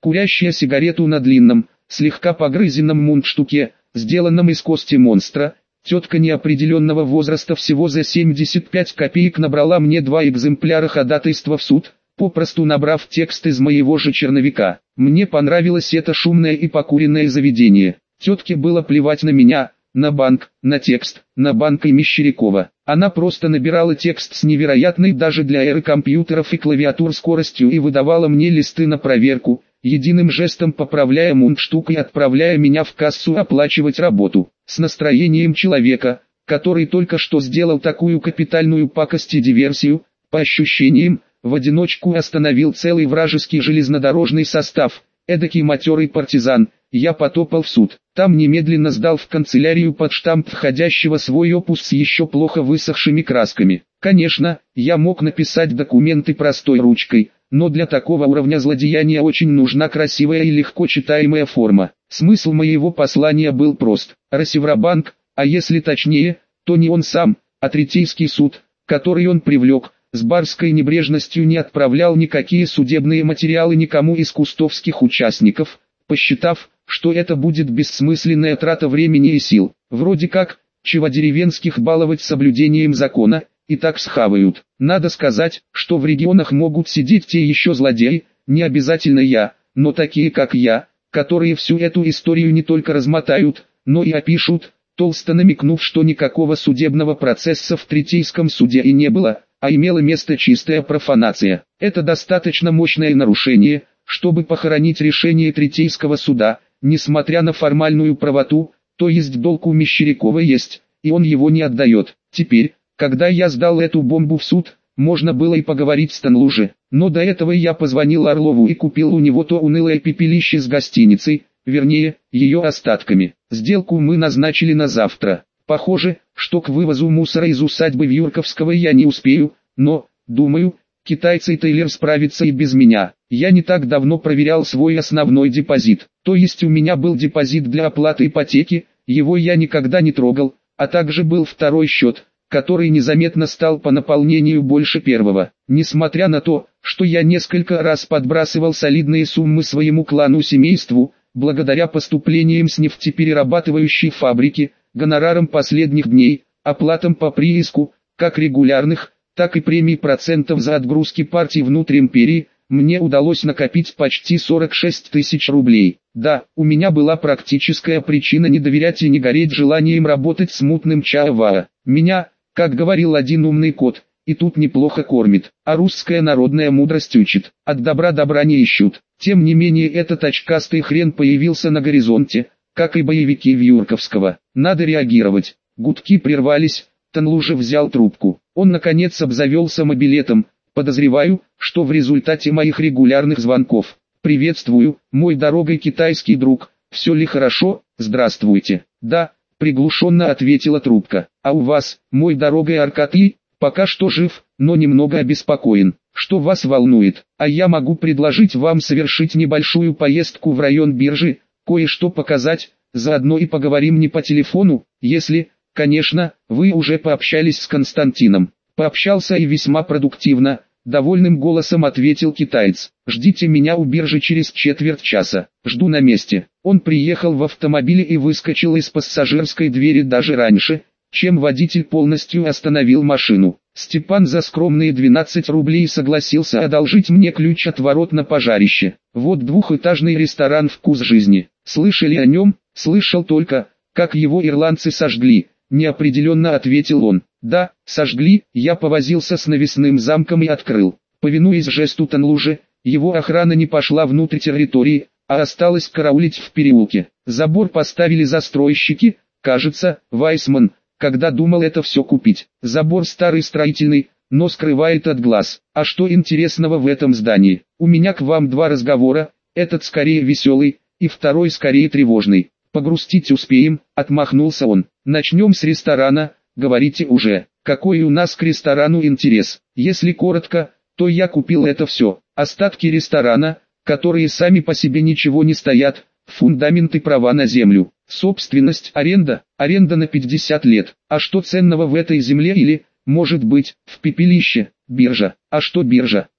курящая сигарету на длинном, слегка погрызенном мундштуке, сделанном из кости монстра. Тетка неопределенного возраста всего за 75 копеек набрала мне 2 экземпляра ходатайства в суд, попросту набрав текст из моего же черновика. Мне понравилось это шумное и покуренное заведение. Тетке было плевать на меня, на банк, на текст, на банк и Мещерякова. Она просто набирала текст с невероятной даже для эры компьютеров и клавиатур скоростью и выдавала мне листы на проверку, единым жестом поправляя мундштук и отправляя меня в кассу оплачивать работу. С настроением человека, который только что сделал такую капитальную пакость и диверсию, по ощущениям, в одиночку остановил целый вражеский железнодорожный состав, эдакий матерый партизан. Я потопал в суд. Там немедленно сдал в канцелярию под штамп входящего свой опус с еще плохо высохшими красками. Конечно, я мог написать документы простой ручкой, но для такого уровня злодеяния очень нужна красивая и легко читаемая форма. Смысл моего послания был прост. Россевробанк, а если точнее, то не он сам, а Третейский суд, который он привлек, с барской небрежностью не отправлял никакие судебные материалы никому из кустовских участников, посчитав, что это будет бессмысленная трата времени и сил. Вроде как, чего деревенских баловать соблюдением закона, и так схавают. Надо сказать, что в регионах могут сидеть те еще злодеи, не обязательно я, но такие как я, которые всю эту историю не только размотают, но и опишут, толсто намекнув, что никакого судебного процесса в Третейском суде и не было, а имела место чистая профанация. Это достаточно мощное нарушение, чтобы похоронить решение Третейского суда, несмотря на формальную правоту, то есть долг у Мещерякова есть, и он его не отдает. Теперь, когда я сдал эту бомбу в суд, можно было и поговорить с Танлуже, но до этого я позвонил Орлову и купил у него то унылое пепелище с гостиницей, вернее, ее остатками. Сделку мы назначили на завтра. Похоже, что к вывозу мусора из усадьбы Вьюрковского я не успею, но, думаю, китайцы Тейлер справится и без меня. Я не так давно проверял свой основной депозит, то есть у меня был депозит для оплаты ипотеки, его я никогда не трогал, а также был второй счет, который незаметно стал по наполнению больше первого. Несмотря на то, что я несколько раз подбрасывал солидные суммы своему клану-семейству, благодаря поступлениям с нефтеперерабатывающей фабрики, гонорарам последних дней, оплатам по прииску, как регулярных, так и премий процентов за отгрузки партий внутрь империи, мне удалось накопить почти 46 тысяч рублей. Да, у меня была практическая причина не доверять и не гореть желанием работать с мутным Чаовара. Меня, как говорил один умный кот, и тут неплохо кормит, а русская народная мудрость учит, от добра добра не ищут. Тем не менее этот очкастый хрен появился на горизонте, как и боевики Вьюрковского. Надо реагировать. Гудки прервались, Танлужа взял трубку. Он наконец обзавелся мобилетом. Подозреваю, что в результате моих регулярных звонков. «Приветствую, мой дорогой китайский друг, все ли хорошо? Здравствуйте». «Да», приглушенно ответила трубка. «А у вас, мой дорогой Аркадий?» «Пока что жив, но немного обеспокоен. Что вас волнует? А я могу предложить вам совершить небольшую поездку в район биржи, кое-что показать, заодно и поговорим не по телефону, если, конечно, вы уже пообщались с Константином». «Пообщался и весьма продуктивно», — довольным голосом ответил китаец. «Ждите меня у биржи через четверть часа». «Жду на месте». Он приехал в автомобиле и выскочил из пассажирской двери даже раньше, чем водитель полностью остановил машину. Степан за скромные 12 рублей согласился одолжить мне ключ от ворот на пожарище. Вот двухэтажный ресторан «Вкус жизни». Слышали о нем? Слышал только, как его ирландцы сожгли, неопределенно ответил он. Да, сожгли, я повозился с навесным замком и открыл. Повинуясь жесту Танлужи, его охрана не пошла внутрь территории, а осталась караулить в переулке. Забор поставили застройщики, кажется, Вайсман, когда думал это все купить. Забор старый строительный, но скрывает от глаз. А что интересного в этом здании? У меня к вам два разговора, этот скорее веселый, и второй скорее тревожный. Погрустить успеем, отмахнулся он. Начнем с ресторана. Говорите уже, какой у нас к ресторану интерес. Если коротко, то я купил это все. Остатки ресторана, которые сами по себе ничего не стоят, фундаменты права на землю. Собственность, аренда на 50 лет. А что ценного в этой земле или, может быть, в пепелище? Биржа. А что биржа?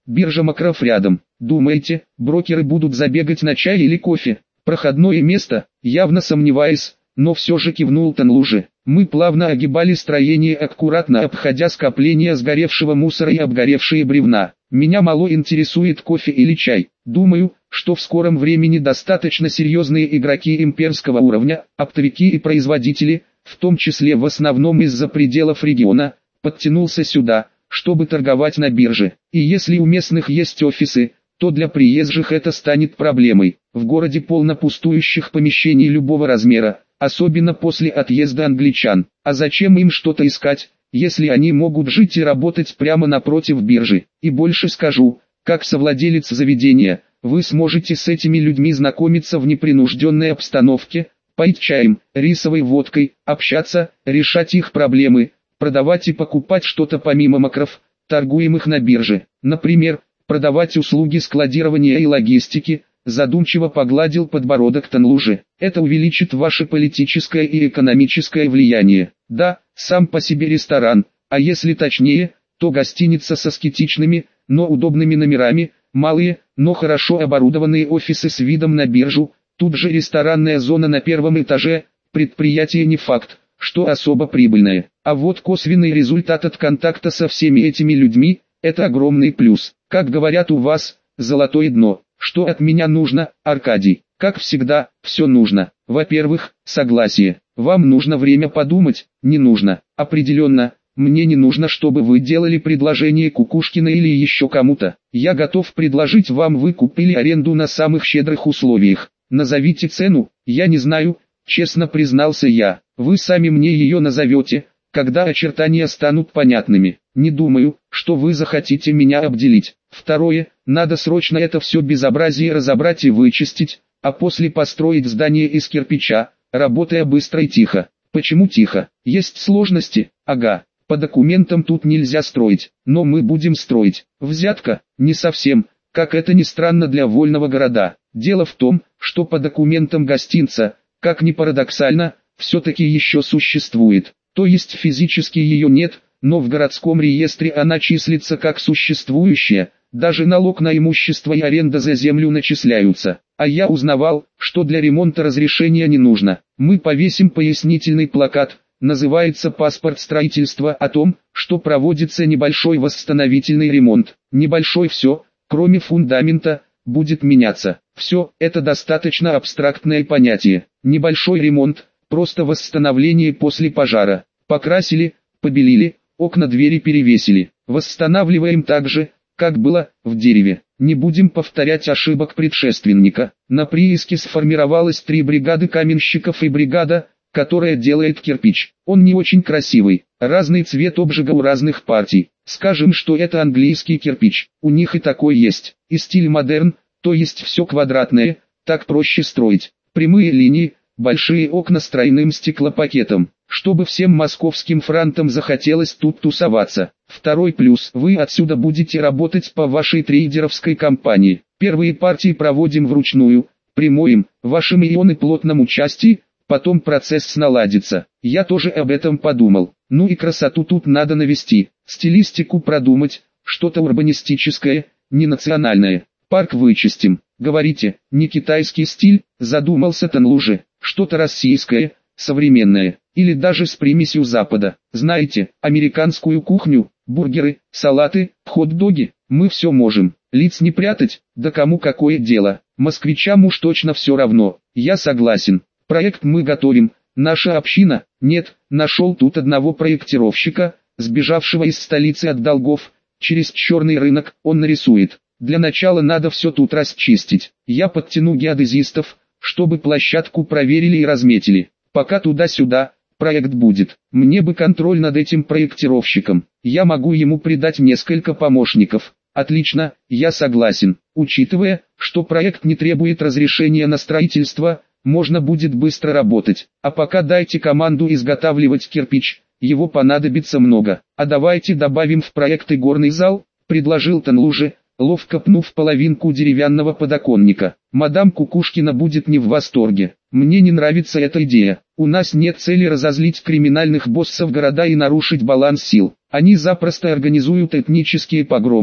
Биржа Макров рядом. Думаете, брокеры будут забегать на чай или кофе? Проходное место, явно сомневаясь, но все же кивнул Танлужи. Мы плавно огибали строение, аккуратно обходя скопления сгоревшего мусора и обгоревшие бревна. Меня мало интересует кофе или чай. Думаю, что в скором времени достаточно серьезные игроки имперского уровня, оптовики и производители, в том числе в основном из-за пределов региона, подтянулся сюда, чтобы торговать на бирже. И если у местных есть офисы, то для приезжих это станет проблемой. В городе полно пустующих помещений любого размера, особенно после отъезда англичан. А зачем им что-то искать, если они могут жить и работать прямо напротив биржи? И больше скажу, как совладелец заведения, вы сможете с этими людьми знакомиться в непринужденной обстановке, пить чаем, рисовой водкой, общаться, решать их проблемы, продавать и покупать что-то помимо макров, торгуемых на бирже. Например, продавать услуги складирования и логистики. Задумчиво погладил подбородок Танлужи. Это увеличит ваше политическое и экономическое влияние. Да, сам по себе ресторан, а если точнее, то гостиница с аскетичными, но удобными номерами, малые, но хорошо оборудованные офисы с видом на биржу, тут же ресторанная зона на первом этаже, предприятие не факт, что особо прибыльное. А вот косвенный результат от контакта со всеми этими людьми – это огромный плюс. Как говорят у вас, золотое дно. Что от меня нужно, Аркадий? Как всегда, все нужно. Во-первых, согласие. Вам нужно время подумать, не нужно. Определенно, мне не нужно, чтобы вы делали предложение Кукушкина или еще кому-то. Я готов предложить вам выкуп или аренду на самых щедрых условиях. Назовите цену, я не знаю, честно признался я. Вы сами мне ее назовете, когда очертания станут понятными. Не думаю, что вы захотите меня обделить. Второе, надо срочно это все безобразие разобрать и вычистить, а после построить здание из кирпича, работая быстро и тихо. Почему тихо? Есть сложности? Ага, по документам тут нельзя строить, но мы будем строить. Взятка? Не совсем, как это ни странно для вольного города. Дело в том, что по документам гостинца, как ни парадоксально, все-таки еще существует. То есть физически ее нет, но в городском реестре она числится как существующая, даже налог на имущество и аренда за землю начисляются. А я узнавал, что для ремонта разрешения не нужно. Мы повесим пояснительный плакат, называется «Паспорт строительства», о том, что проводится небольшой восстановительный ремонт. Небольшой все, кроме фундамента, будет меняться. Все, это достаточно абстрактное понятие. Небольшой ремонт, просто восстановление после пожара. Покрасили, побелили, окна двери перевесили. Восстанавливаем так же, как было, в дереве. Не будем повторять ошибок предшественника. На прииске сформировалось 3 бригады каменщиков и бригада, которая делает кирпич. Он не очень красивый, разный цвет обжига у разных партий. Скажем, что это английский кирпич. У них и такой есть. И стиль модерн, то есть все квадратное, так проще строить. Прямые линии, большие окна с тройным стеклопакетом, чтобы всем московским франтам захотелось тут тусоваться. Второй плюс: вы отсюда будете работать по вашей трейдеровской компании. Первые партии проводим вручную, примоем, вашим ионы плотном участии, потом процесс наладится. Я тоже об этом подумал. Ну и красоту тут надо навести, стилистику продумать, что-то урбанистическое, не национальное. Парк вычистим. Говорите, не китайский стиль, задумался Танлужи, что-то российское, современное, или даже с примесью Запада. Знаете, американскую кухню, бургеры, салаты, хот-доги, мы все можем. Лиц не прятать, да кому какое дело. Москвичам уж точно все равно. Я согласен. Проект мы готовим. Наша община, нет, нашел тут одного проектировщика, сбежавшего из столицы от долгов, через черный рынок, он нарисует. Для начала надо все тут расчистить. Я подтяну геодезистов, чтобы площадку проверили и разметили. Пока туда-сюда, проект будет. Мне бы контроль над этим проектировщиком. Я могу ему придать несколько помощников. Отлично, я согласен. Учитывая, что проект не требует разрешения на строительство, можно будет быстро работать. А пока дайте команду изготавливать кирпич, его понадобится много. А давайте добавим в проект и горный зал, предложил Танлужи, ловко пнув половинку деревянного подоконника. Мадам Кукушкина будет не в восторге. Мне не нравится эта идея. У нас нет цели разозлить криминальных боссов города и нарушить баланс сил. Они запросто организуют этнические погромы,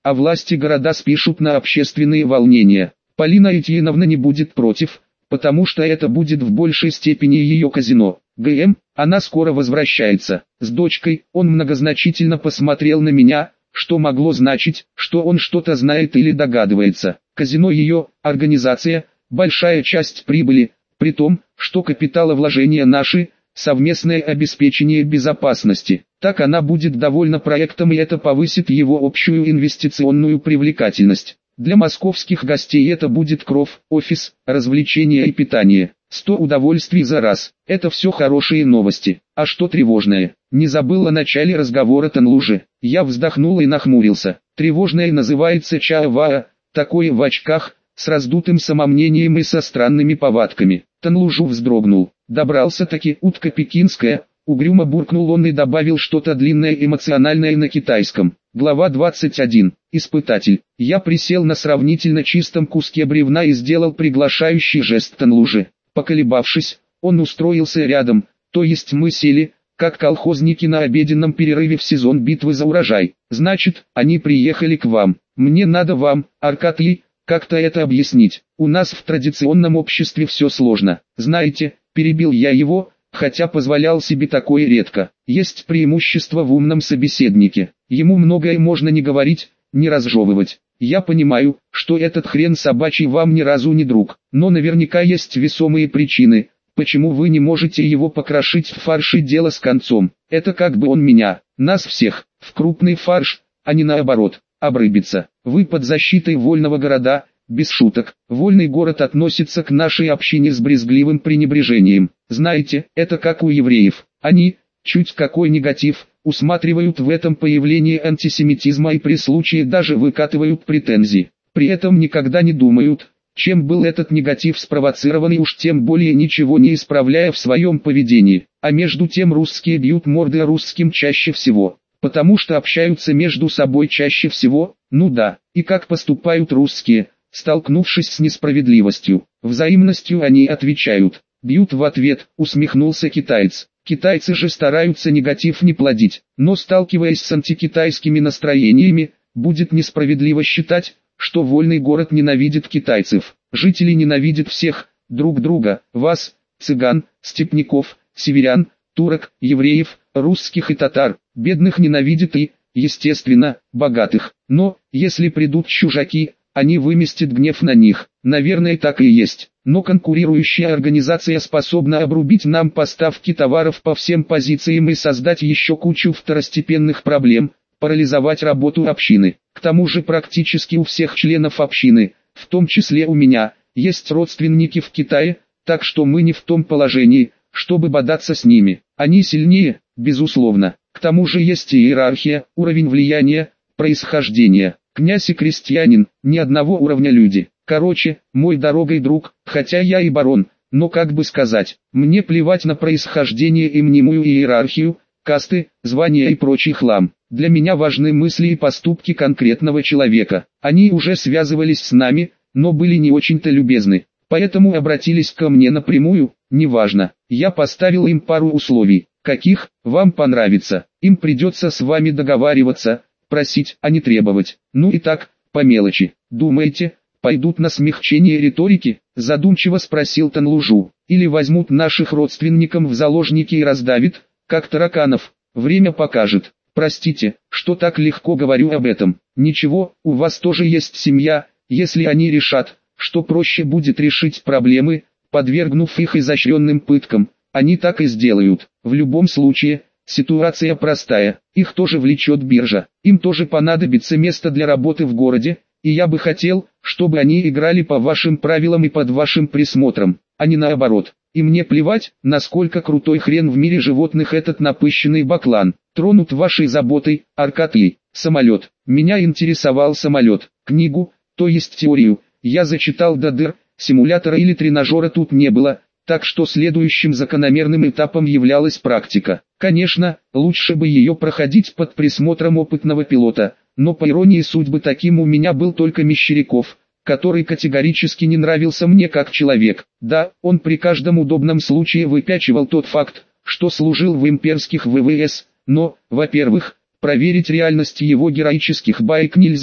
а власти города спишут на общественные волнения. Полина Этьеновна не будет против, потому что это будет в большей степени ее казино. ГМ, она скоро возвращается. С дочкой, он многозначительно посмотрел на меня, что могло значить, что он что-то знает или догадывается. Казино ее, организация, большая часть прибыли, при том, что капиталовложения наши, совместное обеспечение безопасности. Так она будет довольна проектом, и это повысит его общую инвестиционную привлекательность. Для московских гостей это будет кров, офис, развлечения и питание. 100 удовольствий за раз. Это все хорошие новости. А что тревожное? Не забыл о начале разговора Танлужи. Я вздохнул и нахмурился. Тревожное называется Чаоваа, такое в очках, с раздутым самомнением и со странными повадками. Танлужу вздрогнул. Добрался-таки утка пекинская. Угрюмо буркнул он и добавил что-то длинное эмоциональное на китайском. Глава 21. Испытатель. Я присел на сравнительно чистом куске бревна и сделал приглашающий жест Танлуже. Поколебавшись, он устроился рядом, то есть мы сели, как колхозники на обеденном перерыве в сезон битвы за урожай. Значит, они приехали к вам. Мне надо вам, Аркадий, как-то это объяснить. У нас в традиционном обществе все сложно. Знаете, перебил я его, хотя позволял себе такое редко. Есть преимущество в умном собеседнике. Ему многое можно не говорить, не разжевывать. Я понимаю, что этот хрен собачий вам ни разу не друг, но наверняка есть весомые причины, почему вы не можете его покрошить в фарш и дело с концом. Это как бы он меня, нас всех, в крупный фарш, а не наоборот, обрыбиться. Вы под защитой вольного города, без шуток. Вольный город относится к нашей общине с брезгливым пренебрежением. Знаете, это как у евреев. Они, чуть какой негатив, усматривают в этом появление антисемитизма и при случае даже выкатывают претензии. При этом никогда не думают, чем был этот негатив спровоцирован, и уж тем более ничего не исправляя в своем поведении. А между тем русские бьют морды русским чаще всего, потому что общаются между собой чаще всего. Ну да, и как поступают русские, столкнувшись с несправедливостью, взаимностью они отвечают. Бьют в ответ, усмехнулся китаец. Китайцы же стараются негатив не плодить, но сталкиваясь с антикитайскими настроениями, будет несправедливо считать, что вольный город ненавидит китайцев. Жители ненавидят всех, друг друга, вас, цыган, степняков, северян, турок, евреев, русских и татар. Бедных ненавидят и, естественно, богатых. Но, если придут чужаки, они выместят гнев на них. Наверное, так и есть. Но конкурирующая организация способна обрубить нам поставки товаров по всем позициям и создать еще кучу второстепенных проблем, парализовать работу общины. К тому же практически у всех членов общины, в том числе у меня, есть родственники в Китае, так что мы не в том положении, чтобы бодаться с ними. Они сильнее, безусловно. К тому же есть иерархия, уровень влияния, происхождение. Князь и крестьянин, ни одного уровня люди. Короче, мой дорогой друг, хотя я и барон, но как бы сказать, мне плевать на происхождение и мнимую иерархию, касты, звания и прочий хлам. Для меня важны мысли и поступки конкретного человека. Они уже связывались с нами, но были не очень-то любезны, поэтому обратились ко мне напрямую, неважно. Я поставил им пару условий, каких, вам понравится, им придется с вами договариваться, просить, а не требовать. Ну и так, по мелочи. Думаете, пойдут на смягчение риторики? Задумчиво спросил Танлужу. Или возьмут наших родственников в заложники и раздавят, как тараканов? Время покажет. Простите, что так легко говорю об этом. Ничего, у вас тоже есть семья. Если они решат, что проще будет решить проблемы, подвергнув их изощренным пыткам, они так и сделают. В любом случае, ситуация простая, их тоже влечет биржа, им тоже понадобится место для работы в городе, и я бы хотел, чтобы они играли по вашим правилам и под вашим присмотром, а не наоборот. И мне плевать, насколько крутой хрен в мире животных этот напыщенный баклан, тронут вашей заботой, Аркадий. Самолет. Меня интересовал самолет, книгу, то есть теорию, я зачитал до дыр, симулятора или тренажера тут не было. Так что следующим закономерным этапом являлась практика. Конечно, лучше бы ее проходить под присмотром опытного пилота, но по иронии судьбы таким у меня был только Мещеряков, который категорически не нравился мне как человек. Да, он при каждом удобном случае выпячивал тот факт, что служил в имперских ВВС, но, во-первых, проверить реальность его героических баек нельзя,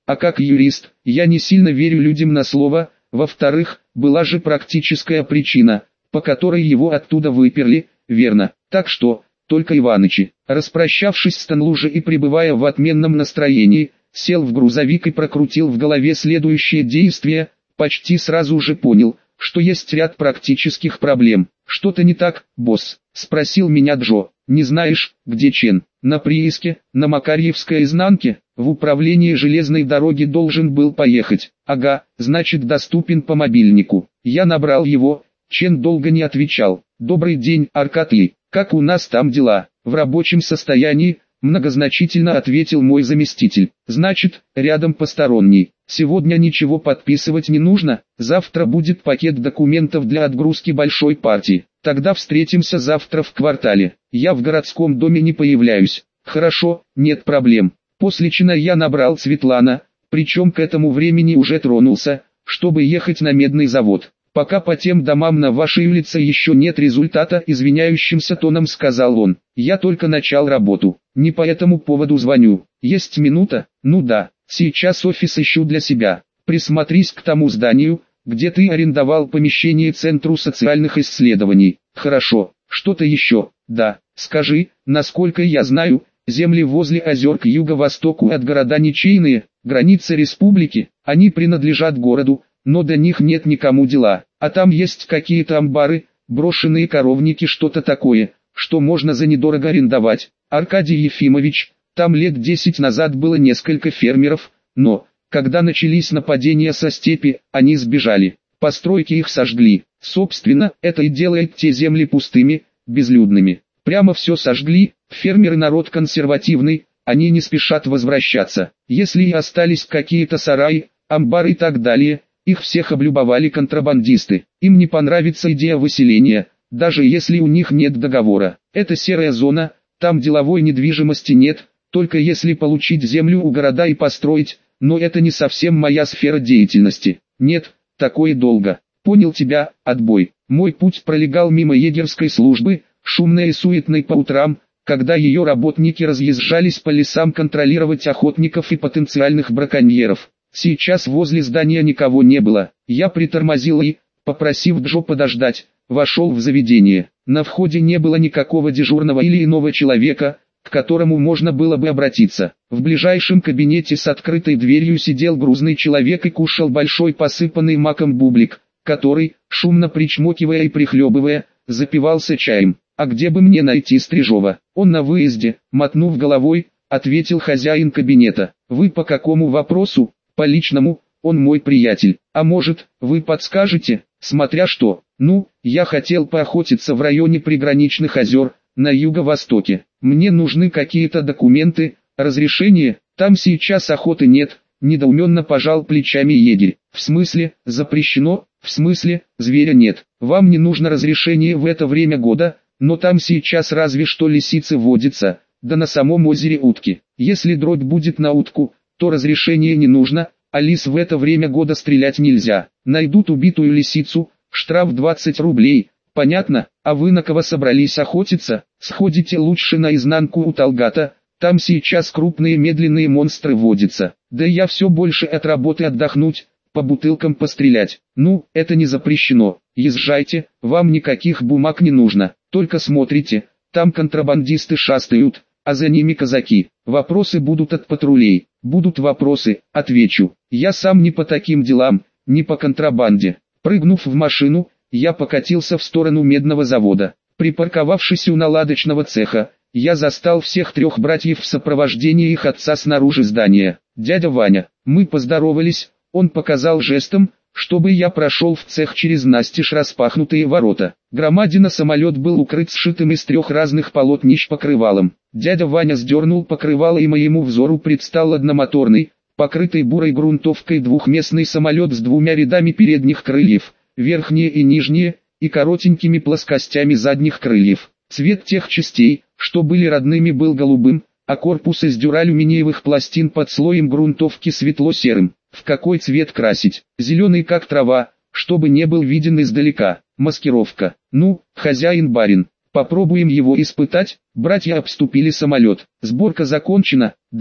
А как юрист, я не сильно верю людям на слово. Во-вторых, была же практическая причина, по которой его оттуда выперли, верно? Так что, только Иванычи. Распрощавшись с Танлужей и пребывая в отменном настроении, сел в грузовик и прокрутил в голове следующее действие. Почти сразу же понял, что есть ряд практических проблем. «Что-то не так, босс?» — спросил меня Джо. «Не знаешь, где Чен?» «На прииске, на Макарьевской изнанке, в управлении железной дороги должен был поехать». «Ага, значит доступен по мобильнику». Я набрал его, Чен долго не отвечал. «Добрый день, Аркадий, как у нас там дела?» «В рабочем состоянии», многозначительно ответил мой заместитель. «Значит, рядом посторонний. Сегодня ничего подписывать не нужно, завтра будет пакет документов для отгрузки большой партии. Тогда встретимся завтра в квартале. Я в городском доме не появляюсь». «Хорошо, нет проблем». После чина я набрал Светлана, причем к этому времени уже тронулся, чтобы ехать на медный завод. «Пока по тем домам на вашей улице еще нет результата», извиняющимся тоном сказал он. «Я только начал работу, не по этому поводу звоню. Есть минута?» «Ну да, сейчас офис ищу для себя. Присмотрись к тому зданию, где ты арендовал помещение Центру социальных исследований». «Хорошо, что-то еще?» «Да, скажи, насколько я знаю, земли возле озер к юго-востоку от города ничейные, границы республики, они принадлежат городу, но до них нет никому дела, а там есть какие-то амбары, брошенные коровники, что-то такое, что можно за недорого арендовать. Аркадий Ефимович, там лет 10 назад было несколько фермеров, но, когда начались нападения со степи, они сбежали, постройки их сожгли. Собственно, это и делает те земли пустыми, безлюдными. Прямо все сожгли, фермеры народ консервативный, они не спешат возвращаться. Если и остались какие-то сараи, амбары и так далее, их всех облюбовали контрабандисты. Им не понравится идея выселения, даже если у них нет договора. Это серая зона, там деловой недвижимости нет, только если получить землю у города и построить, но это не совсем моя сфера деятельности. Нет, такое долго. Понял тебя, отбой. Мой путь пролегал мимо егерской службы, шумной и суетной по утрам, когда ее работники разъезжались по лесам контролировать охотников и потенциальных браконьеров. Сейчас возле здания никого не было. Я притормозил и, попросив Джо подождать, вошел в заведение. На входе не было никакого дежурного или иного человека, к которому можно было бы обратиться. В ближайшем кабинете с открытой дверью сидел грузный человек и кушал большой посыпанный маком бублик, который, шумно причмокивая и прихлебывая, запивался чаем. «А где бы мне найти Стрижова?» «Он на выезде», мотнув головой, ответил хозяин кабинета. «Вы по какому вопросу?» «По личному, он мой приятель. А может, вы подскажете?» «Смотря что». «Ну, я хотел поохотиться в районе приграничных озер, на юго-востоке. Мне нужны какие-то документы, разрешение, там сейчас охоты нет», недоуменно пожал плечами егерь. «В смысле, запрещено? В смысле, зверя нет? Вам не нужно разрешение в это время года, но там сейчас разве что лисицы водятся, да на самом озере утки. Если дробь будет на утку, то разрешение не нужно, а лис в это время года стрелять нельзя. Найдут убитую лисицу, штраф 20 рублей, понятно? А вы на кого собрались охотиться? Сходите лучше наизнанку у Талгата, там сейчас крупные медленные монстры водятся. Да я все больше от работы отдохнуть, по бутылкам пострелять. Ну, это не запрещено. Езжайте, вам никаких бумаг не нужно, только смотрите, там контрабандисты шастают, а за ними казаки. Вопросы будут от патрулей. Будут вопросы, отвечу. Я сам не по таким делам, не по контрабанде. Прыгнув в машину, я покатился в сторону медного завода. Припарковавшись у наладочного цеха, я застал всех трех братьев в сопровождении их отца снаружи здания. «Дядя Ваня». Мы поздоровались, он показал жестом, чтобы я прошел в цех через настежь распахнутые ворота. Громадина самолет был укрыт сшитым из 3 разных полотнищ покрывалом. Дядя Ваня сдернул покрывало, и моему взору предстал одномоторный, покрытый бурой грунтовкой двухместный самолет с 2 рядами передних крыльев, верхние и нижние, и коротенькими плоскостями задних крыльев. Цвет тех частей, что были родными, был голубым, а корпус из дюралюминиевых пластин под слоем грунтовки светло-серым. В какой цвет красить? Зеленый как трава, чтобы не был виден издалека. Маскировка. Ну, хозяин-барин, попробуем его испытать. Братья обступили самолет. Сборка закончена? Да.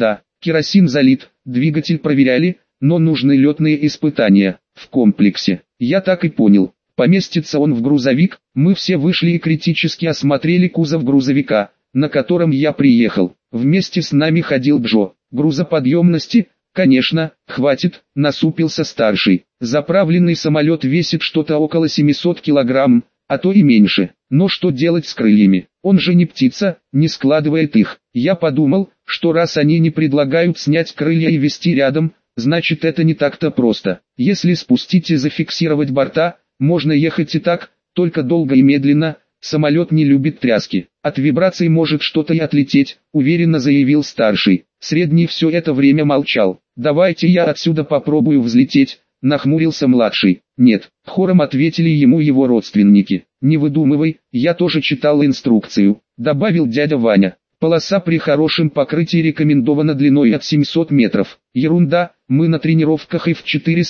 Керосин залит, двигатель проверяли, но нужны летные испытания. В комплексе. Я так и понял. Поместится он в грузовик, мы все вышли и критически осмотрели кузов грузовика, на котором я приехал. Вместе с нами ходил Джо. Грузоподъемности, конечно, хватит, насупился старший. Заправленный самолет весит что-то около 700 килограмм, а то и меньше. Но что делать с крыльями? Он же не птица, не складывает их. Я подумал, что раз они не предлагают снять крылья и везти рядом, значит это не так-то просто. Если спустить и зафиксировать борта, можно ехать и так, только долго и медленно. Самолет не любит тряски. От вибраций может что-то и отлететь, уверенно заявил старший. Средний все это время молчал. Давайте я отсюда попробую взлететь, нахмурился младший. Нет, хором ответили ему его родственники. Не выдумывай, я тоже читал инструкцию, добавил дядя Ваня. Полоса при хорошем покрытии рекомендована длиной от 700 метров. Ерунда, мы на тренировках и в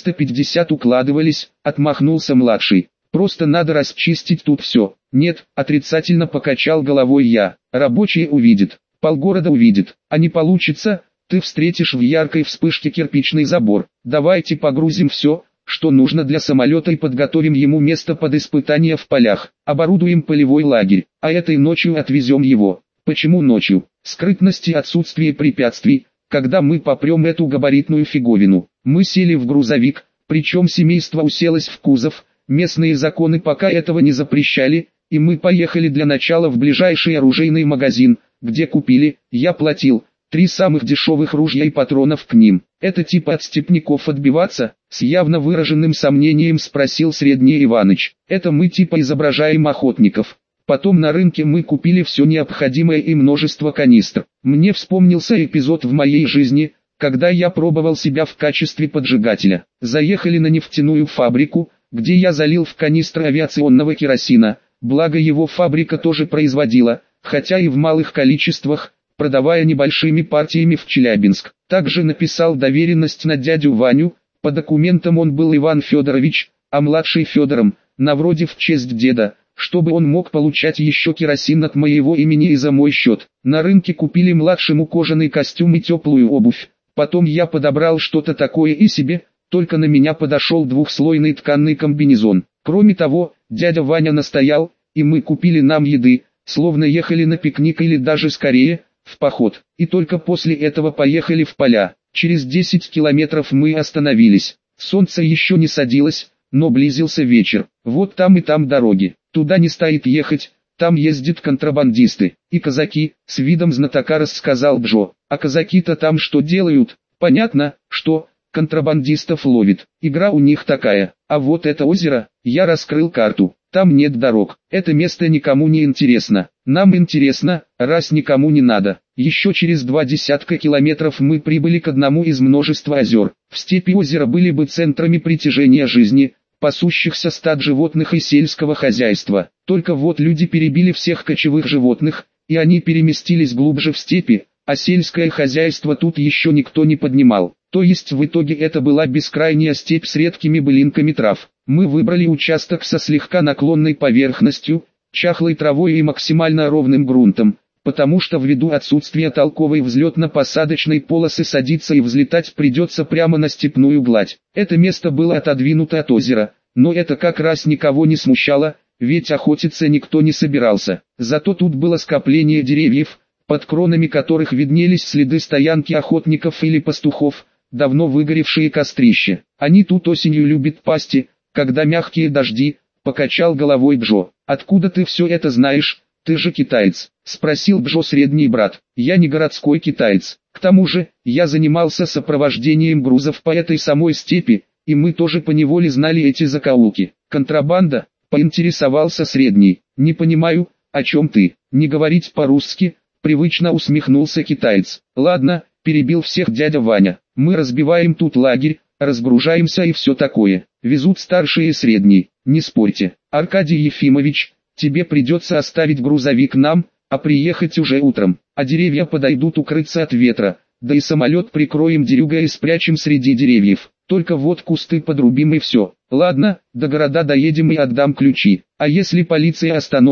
450 укладывались, отмахнулся младший. Просто надо расчистить тут все. Нет, отрицательно покачал головой я. Рабочие увидят, полгорода увидит, а не получится, ты встретишь в яркой вспышке кирпичный забор. Давайте погрузим все, что нужно для самолета и подготовим ему место под испытания в полях. Оборудуем полевой лагерь, а этой ночью отвезем его. Почему ночью? Скрытность и отсутствие препятствий, когда мы попрем эту габаритную фиговину. Мы сели в грузовик, причем семейство уселось в кузов, местные законы пока этого не запрещали, и мы поехали для начала в ближайший оружейный магазин, где купили, я платил, 3 самых дешевых ружья и патронов к ним. Это типа от степняков отбиваться? С явно выраженным сомнением спросил Средний Иваныч. Это мы типа изображаем охотников. Потом на рынке мы купили все необходимое и множество канистр. Мне вспомнился эпизод в моей жизни, когда я пробовал себя в качестве поджигателя. Заехали на нефтяную фабрику, где я залил в канистры авиационного керосина, благо его фабрика тоже производила, хотя и в малых количествах, продавая небольшими партиями в Челябинск. Также написал доверенность на дядю Ваню, по документам он был Иван Федорович, а младший Федором, на вроде в честь деда, чтобы он мог получать еще керосин от моего имени и за мой счет. На рынке купили младшему кожаный костюм и теплую обувь, потом я подобрал что-то такое и себе, только на меня подошел двухслойный тканый комбинезон. Кроме того, дядя Ваня настоял, и мы купили нам еды, словно ехали на пикник или даже скорее, в поход. И только после этого поехали в поля. Через 10 километров мы остановились. Солнце еще не садилось, но близился вечер. Вот там и там дороги. Туда не стоит ехать, там ездят контрабандисты. И казаки, с видом знатока рассказал Джо. А казаки-то там что делают? Понятно, что контрабандистов ловит. Игра у них такая. А вот это озеро, я раскрыл карту. Там нет дорог. Это место никому не интересно. Нам интересно, раз никому не надо. Еще через 20 километров мы прибыли к одному из множества озер. В степи озера были бы центрами притяжения жизни, пасущихся стад животных и сельского хозяйства. Только вот люди перебили всех кочевых животных, и они переместились глубже в степи, а сельское хозяйство тут еще никто не поднимал. То есть в итоге это была бескрайняя степь с редкими былинками трав. Мы выбрали участок со слегка наклонной поверхностью, чахлой травой и максимально ровным грунтом, потому что ввиду отсутствия толковой взлетно-посадочной полосы садиться и взлетать придется прямо на степную гладь. Это место было отодвинуто от озера, но это как раз никого не смущало, ведь охотиться никто не собирался. Зато тут было скопление деревьев, под кронами которых виднелись следы стоянки охотников или пастухов, давно выгоревшие кострища. Они тут осенью любят пасти, когда мягкие дожди, покачал головой Джо. Откуда ты все это знаешь? Ты же китаец, спросил Джо средний брат. Я не городской китаец. К тому же, я занимался сопровождением грузов по этой самой степи, и мы тоже поневоле знали эти закоулки. Контрабанда, поинтересовался средний. Не понимаю, о чем ты. Не говорить по-русски, привычно усмехнулся китаец. Ладно, перебил всех дядя Ваня. Мы разбиваем тут лагерь, разгружаемся и все такое. Везут старшие и средний. Не спорьте. Аркадий Ефимович, тебе придется оставить грузовик нам, а приехать уже утром. А деревья подойдут укрыться от ветра, да и самолет прикроем дерюгой и спрячем среди деревьев. Только вот кусты подрубим и все. Ладно, до города доедем и отдам ключи. А если полиция остановит,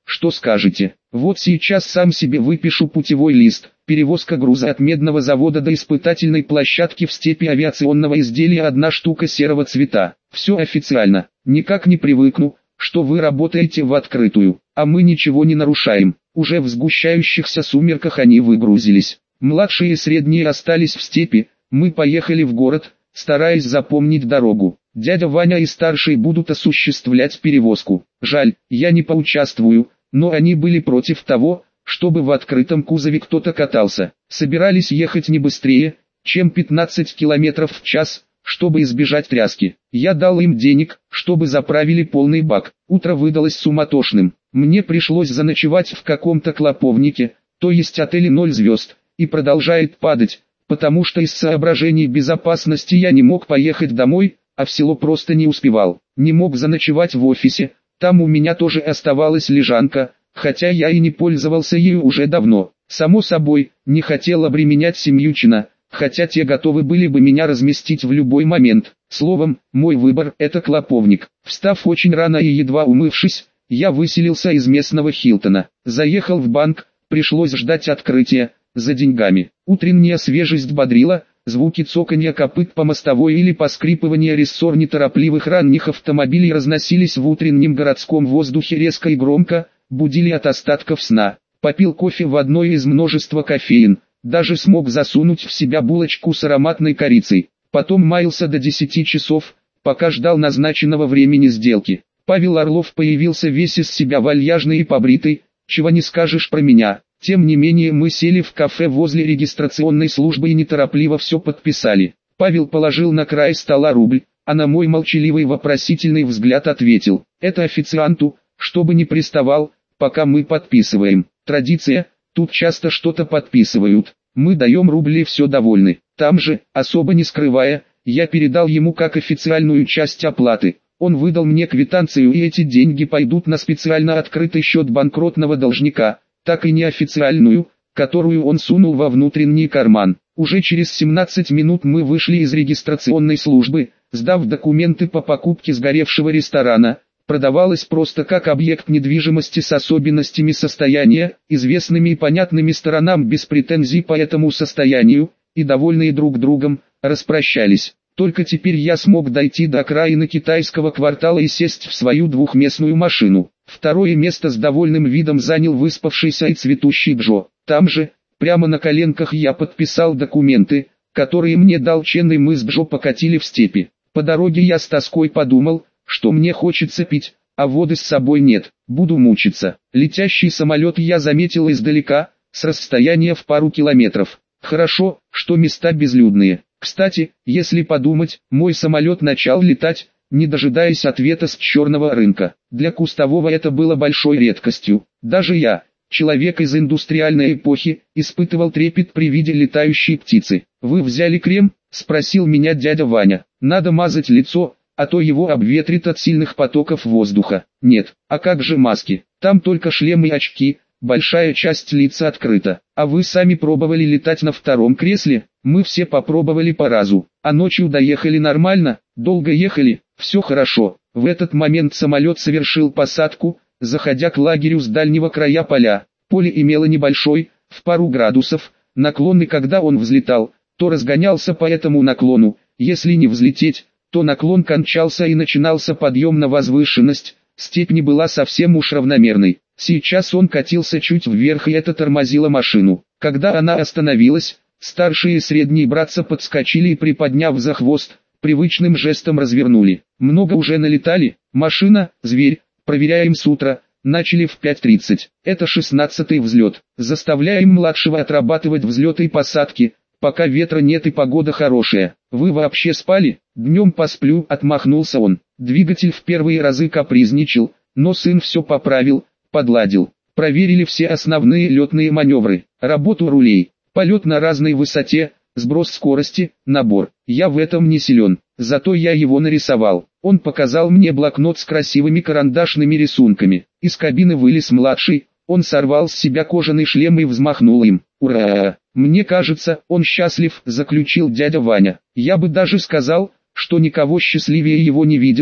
что скажете? Вот сейчас сам себе выпишу путевой лист. Перевозка груза от медного завода до испытательной площадки в степи авиационного изделия 1 штука серого цвета. Все официально. Никак не привыкну, что вы работаете в открытую, а мы ничего не нарушаем. Уже в сгущающихся сумерках они выгрузились. Младшие и средние остались в степи, мы поехали в город, стараясь запомнить дорогу. Дядя Ваня и старший будут осуществлять перевозку. Жаль, я не поучаствую, но они были против того, чтобы в открытом кузове кто-то катался. Собирались ехать не быстрее, чем 15 км в час, чтобы избежать тряски. Я дал им денег, чтобы заправили полный бак. Утро выдалось суматошным. Мне пришлось заночевать в каком-то клоповнике, то есть отеле 0 звезд, и продолжает падать, потому что из соображений безопасности я не мог поехать домой, а в село просто не успевал. Не мог заночевать в офисе, там у меня тоже оставалась лежанка, хотя я и не пользовался ею уже давно. Само собой, не хотел обременять семьючина, хотя те готовы были бы меня разместить в любой момент. Словом, мой выбор – это клоповник. Встав очень рано и едва умывшись, я выселился из местного Хилтона. Заехал в банк, пришлось ждать открытия, за деньгами. Утренняя свежесть бодрила, звуки цоканья копыт по мостовой или поскрипывания рессор неторопливых ранних автомобилей разносились в утреннем городском воздухе резко и громко, будили от остатков сна. Попил кофе в одной из множества кофеен, даже смог засунуть в себя булочку с ароматной корицей. Потом маялся до 10 часов, пока ждал назначенного времени сделки. Павел Орлов появился весь из себя вальяжный и побритый, чего не скажешь про меня. Тем не менее мы сели в кафе возле регистрационной службы и неторопливо все подписали. Павел положил на край стола рубль, а на мой молчаливый вопросительный взгляд ответил: «Это официанту, чтобы не приставал, пока мы подписываем. Традиция, тут часто что-то подписывают. Мы даем рубли и все довольны». Там же, особо не скрывая, я передал ему как официальную часть оплаты. Он выдал мне квитанцию, и эти деньги пойдут на специально открытый счет банкротного должника, так и неофициальную, которую он сунул во внутренний карман. Уже через 17 минут мы вышли из регистрационной службы, сдав документы по покупке сгоревшего ресторана. Продавалось просто как объект недвижимости с особенностями состояния, известными и понятными сторонам без претензий по этому состоянию, и довольные друг другом, распрощались. Только теперь я смог дойти до окраины китайского квартала и сесть в свою двухместную машину. Второе место с довольным видом занял выспавшийся и цветущий Джо. Там же, прямо на коленках, я подписал документы, которые мне дал Чен, и мы с Джо покатили в степи. По дороге я с тоской подумал, что мне хочется пить, а воды с собой нет, буду мучиться. Летящий самолет я заметил издалека, с расстояния в пару километров. Хорошо, что места безлюдные. Кстати, если подумать, мой самолет начал летать, не дожидаясь ответа с черного рынка. Для кустового это было большой редкостью. Даже я, человек из индустриальной эпохи, испытывал трепет при виде летающей птицы. «Вы взяли крем?» – спросил меня дядя Ваня. «Надо мазать лицо, а то его обветрит от сильных потоков воздуха». «Нет, а как же маски? Там только шлем и очки, большая часть лица открыта. А вы сами пробовали летать на втором кресле?» «Мы все попробовали по разу. А ночью доехали нормально, долго ехали, все хорошо». В этот момент самолет совершил посадку, заходя к лагерю с дальнего края поля. Поле имело небольшой, в пару градусов, наклон, и когда он взлетал, то разгонялся по этому наклону. Если не взлететь, то наклон кончался и начинался подъем на возвышенность. Степь не была совсем уж равномерной. Сейчас он катился чуть вверх, и это тормозило машину. Когда она остановилась, старшие и средние братца подскочили и, приподняв за хвост, привычным жестом развернули. «Много уже налетали? Машина, зверь, проверяем с утра, начали в 5:30. Это 16-й взлет. Заставляем младшего отрабатывать взлеты и посадки, пока ветра нет и погода хорошая. Вы вообще спали?» «Днем посплю», — отмахнулся он. Двигатель в первые разы капризничал, но сын все поправил, подладил. Проверили все основные летные маневры, работу рулей, полет на разной высоте, сброс скорости, набор. Я в этом не силен, зато я его нарисовал. Он показал мне блокнот с красивыми карандашными рисунками. Из кабины вылез младший, он сорвал с себя кожаный шлем и взмахнул им. «Ура! Мне кажется, он счастлив», — заключил дядя Ваня. «Я бы даже сказал, что никого счастливее его не видел», —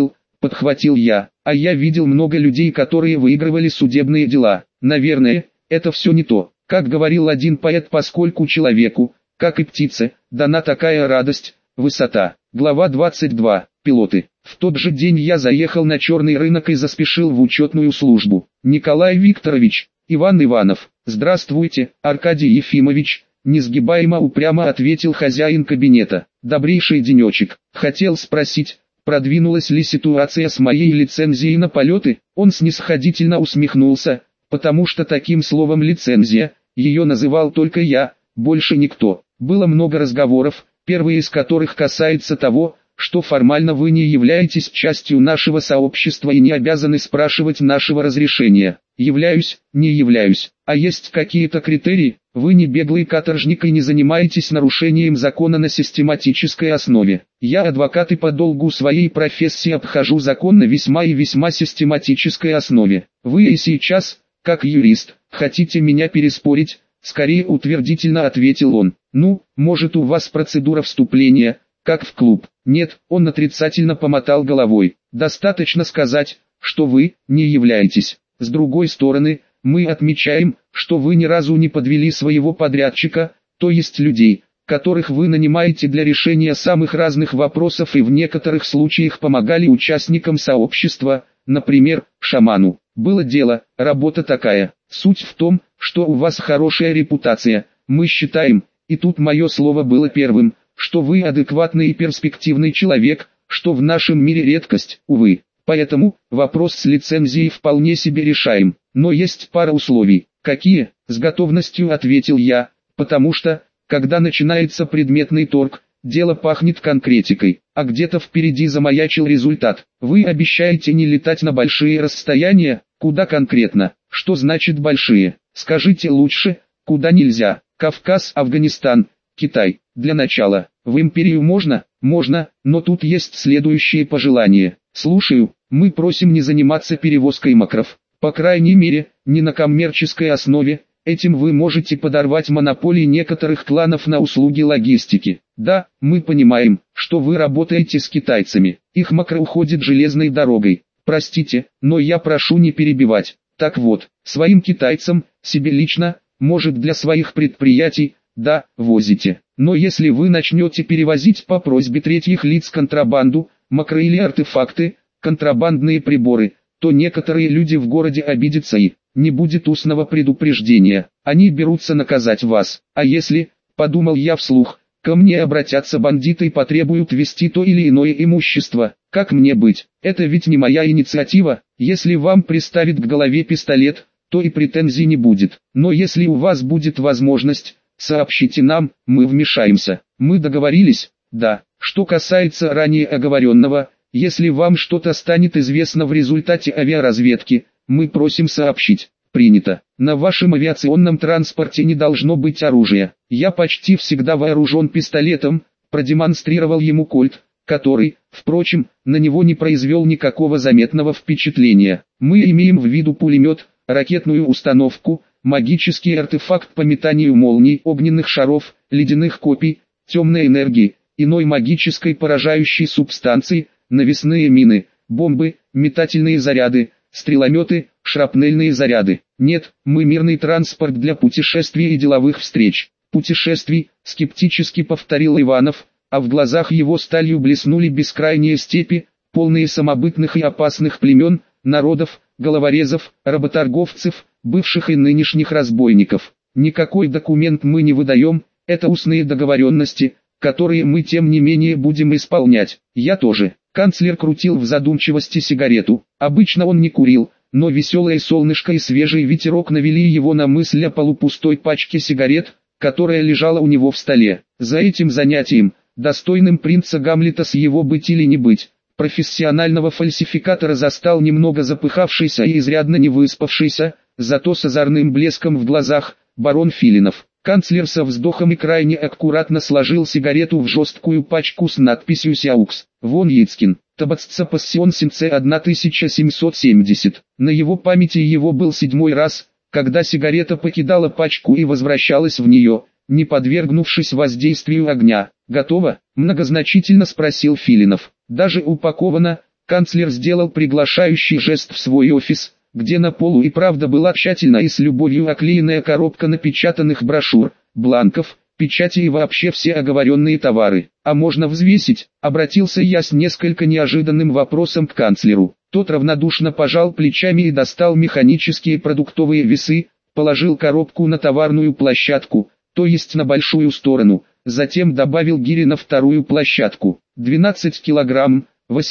подхватил я. А я видел много людей, которые выигрывали судебные дела. Наверное, это все не то. Как говорил один поэт, поскольку человеку, как и птице, дана такая радость, высота. Глава 22. Пилоты. В тот же день я заехал на черный рынок и заспешил в учетную службу. Николай Викторович, Иван Иванов. Здравствуйте, Аркадий Ефимович. Несгибаемо упрямо ответил хозяин кабинета. Добрейший денечек. Хотел спросить, продвинулась ли ситуация с моей лицензией на полеты? Он снисходительно усмехнулся, потому что таким словом лицензия, ее называл только я, больше никто. Было много разговоров, первый из которых касается того, что формально вы не являетесь частью нашего сообщества и не обязаны спрашивать нашего разрешения. Являюсь, не являюсь. А есть какие-то критерии? Вы не беглый каторжник и не занимаетесь нарушением закона на систематической основе. Я адвокат и по долгу своей профессии обхожу закон на весьма и весьма систематической основе. Вы и сейчас, как юрист, хотите меня переспорить? Скорее утвердительно ответил он. Ну, может, у вас процедура вступления, как в клуб? Нет, он отрицательно помотал головой. Достаточно сказать, что вы не являетесь. С другой стороны, мы отмечаем, что вы ни разу не подвели своего подрядчика, то есть людей, которых вы нанимаете для решения самых разных вопросов и в некоторых случаях помогали участникам сообщества, например, шаману. Было дело, работа такая. Суть в том, что у вас хорошая репутация. Мы считаем, и тут мое слово было первым, что вы адекватный и перспективный человек, что в нашем мире редкость, увы. Поэтому, вопрос с лицензией вполне себе решаем. Но есть пара условий. Какие? С готовностью ответил я, потому что, когда начинается предметный торг, дело пахнет конкретикой, а где-то впереди замаячил результат. Вы обещаете не летать на большие расстояния? Куда конкретно? Что значит большие? Скажите лучше, куда нельзя? Кавказ, Афганистан, Китай. Для начала, в империю можно? Можно, но тут есть следующие пожелания. Слушаю, мы просим не заниматься перевозкой макров. По крайней мере, не на коммерческой основе. Этим вы можете подорвать монополии некоторых кланов на услуги логистики. Да, мы понимаем, что вы работаете с китайцами. Их макро уходит железной дорогой. Простите, но я прошу не перебивать. Так вот, своим китайцам, себе лично, может для своих предприятий, да, возите. Но если вы начнете перевозить по просьбе третьих лиц контрабанду, макро или артефакты, контрабандные приборы, то некоторые люди в городе обидятся и не будет устного предупреждения. Они берутся наказать вас. А если, подумал я вслух, ко мне обратятся бандиты и потребуют вести то или иное имущество, как мне быть? Это ведь не моя инициатива. Если вам приставит к голове пистолет, то и претензий не будет. Но если у вас будет возможность, сообщите нам, мы вмешаемся. Мы договорились? Да. Что касается ранее оговоренного, если вам что-то станет известно в результате авиаразведки, мы просим сообщить. Принято. На вашем авиационном транспорте не должно быть оружия. Я почти всегда вооружен пистолетом, продемонстрировал ему кольт, который, впрочем, на него не произвел никакого заметного впечатления. Мы имеем в виду пулемет, ракетную установку, магический артефакт по метанию молний, огненных шаров, ледяных копий, темной энергии, иной магической поражающей субстанции, навесные мины, бомбы, метательные заряды, стрелометы, шрапнельные заряды. Нет, мы мирный транспорт для путешествий и деловых встреч. Путешествий, скептически повторил Иванов, а в глазах его сталью блеснули бескрайние степи, полные самобытных и опасных племен, народов, головорезов, работорговцев, бывших и нынешних разбойников. Никакой документ мы не выдаем, это устные договоренности, которые мы тем не менее будем исполнять. Я тоже. Канцлер крутил в задумчивости сигарету. Обычно он не курил, но веселое солнышко и свежий ветерок навели его на мысль о полупустой пачке сигарет, которая лежала у него в столе. За этим занятием, достойным принца Гамлета с его быть или не быть, профессионального фальсификатора застал немного запыхавшийся и изрядно не выспавшийся, зато с озорным блеском в глазах, барон Филинов. Канцлер со вздохом и крайне аккуратно сложил сигарету в жесткую пачку с надписью «Сяукс». Вон Яцкин, Табацца Пассион Синце 1770. На его памяти его был 7-й раз, когда сигарета покидала пачку и возвращалась в нее, не подвергнувшись воздействию огня. «Готово?» – многозначительно спросил Филинов. «Даже упаковано», Канцлер сделал приглашающий жест в свой офис, где на полу и правда была тщательно и с любовью оклеенная коробка напечатанных брошюр, бланков, печати и вообще все оговоренные товары. «А можно взвесить?» — обратился я с несколько неожиданным вопросом к канцлеру. Тот равнодушно пожал плечами и достал механические продуктовые весы, положил коробку на товарную площадку, то есть на большую сторону, затем добавил гири на вторую площадку. 12 килограмм,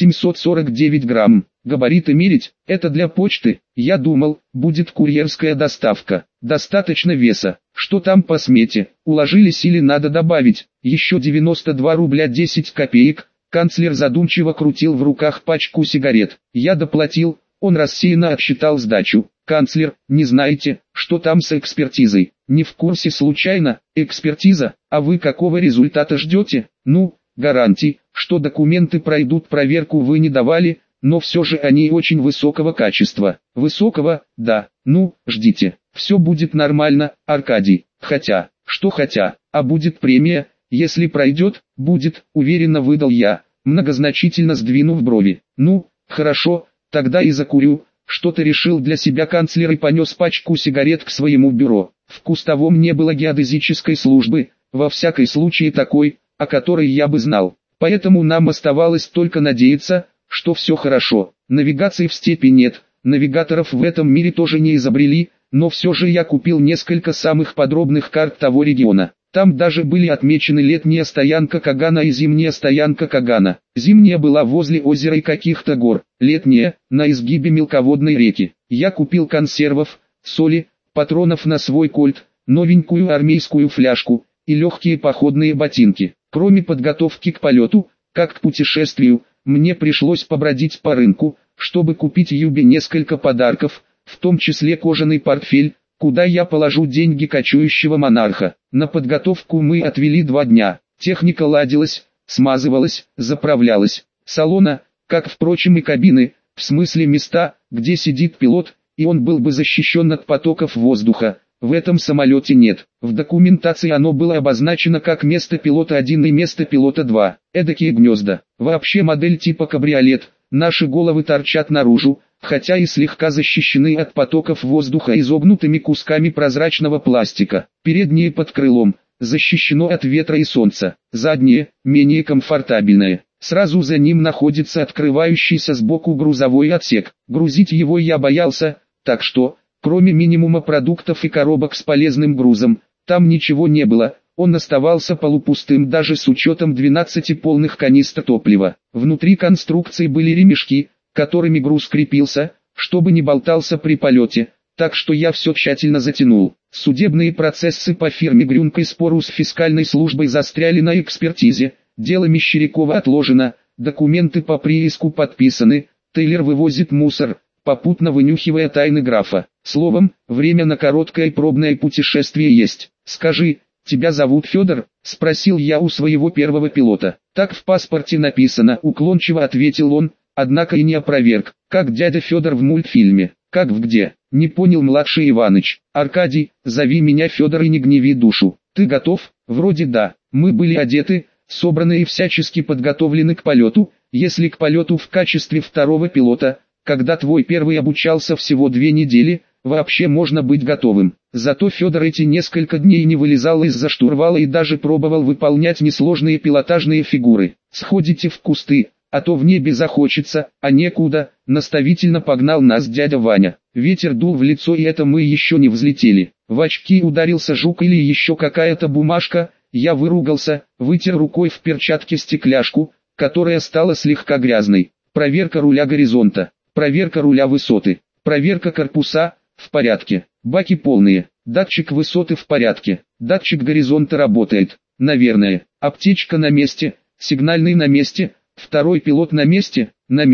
849 грамм. Габариты мерить, это для почты. Я думал, будет курьерская доставка. Достаточно веса. Что там по смете? Уложились или надо добавить? Еще 92 рубля 10 копеек. Канцлер задумчиво крутил в руках пачку сигарет. Я доплатил. Он рассеянно отсчитал сдачу. «Канцлер, не знаете, что там с экспертизой?» «Не в курсе случайно. Экспертиза? А вы какого результата ждете?» «Ну, гарантий, что документы пройдут проверку вы не давали, но все же они очень высокого качества». «Высокого? Да. Ну, ждите. Все будет нормально, Аркадий. Хотя, что хотя, а будет премия, если пройдет?» «Будет», уверенно выдал я, многозначительно сдвинув брови. «Ну, хорошо, тогда и закурю». Что-то решил для себя канцлер и понес пачку сигарет к своему бюро. В Кустовом не было геодезической службы, во всякой случае такой, о которой я бы знал. Поэтому нам оставалось только надеяться, что все хорошо. Навигации в степи нет, навигаторов в этом мире тоже не изобрели, но все же я купил несколько самых подробных карт того региона. Там даже были отмечены летняя стоянка Кагана и зимняя стоянка Кагана. Зимняя была возле озера и каких-то гор, летняя – на изгибе мелководной реки. Я купил консервов, соли, патронов на свой кольт, новенькую армейскую фляжку и легкие походные ботинки. Кроме подготовки к полету, как к путешествию, мне пришлось побродить по рынку, чтобы купить Юбе несколько подарков, в том числе кожаный портфель, куда я положу деньги кочующего монарха. На подготовку мы отвели 2 дня. Техника ладилась, смазывалась, заправлялась. Салона, как впрочем и кабины, в смысле места, где сидит пилот, и он был бы защищен от потоков воздуха, в этом самолете нет. В документации оно было обозначено как место пилота 1 и место пилота 2. Эдакие гнезда. Вообще модель типа кабриолет, наши головы торчат наружу, хотя и слегка защищены от потоков воздуха изогнутыми кусками прозрачного пластика. Передние под крылом, защищено от ветра и солнца. Задние, менее комфортабельные. Сразу за ним находится открывающийся сбоку грузовой отсек. Грузить его я боялся, так что, кроме минимума продуктов и коробок с полезным грузом, там ничего не было. Он оставался полупустым даже с учетом 12 полных канистр топлива. Внутри конструкции были ремешки, которыми груз крепился, чтобы не болтался при полете, так что я все тщательно затянул. Судебные процессы по фирме Грюнк и спору с фискальной службой застряли на экспертизе, дело Мещерякова отложено, документы по прииску подписаны, Тейлор вывозит мусор, попутно вынюхивая тайны графа. Словом, время на короткое пробное путешествие есть. «Скажи, тебя зовут Федор?» – спросил я у своего первого пилота. «Так в паспорте написано», – уклончиво ответил он. Однако и не опроверг, как дядя Федор в мультфильме. «Как в где?» – не понял младший Иваныч. «Аркадий, зови меня Федор и не гневи душу. Ты готов?» «Вроде да. Мы были одеты, собраны и всячески подготовлены к полету, если к полету в качестве второго пилота, когда твой первый обучался всего 2 недели, вообще можно быть готовым». Зато Федор эти несколько дней не вылезал из-за штурвала и даже пробовал выполнять несложные пилотажные фигуры. «Сходите в кусты, а то в небе захочется, а некуда», наставительно погнал нас дядя Ваня. Ветер дул в лицо, и это мы еще не взлетели. В очки ударился жук или еще какая-то бумажка, я выругался, вытер рукой в перчатке стекляшку, которая стала слегка грязной. Проверка руля горизонта, проверка руля высоты, проверка корпуса, в порядке, баки полные, датчик высоты в порядке, датчик горизонта работает, наверное, аптечка на месте, сигнальный на месте. Второй пилот на месте,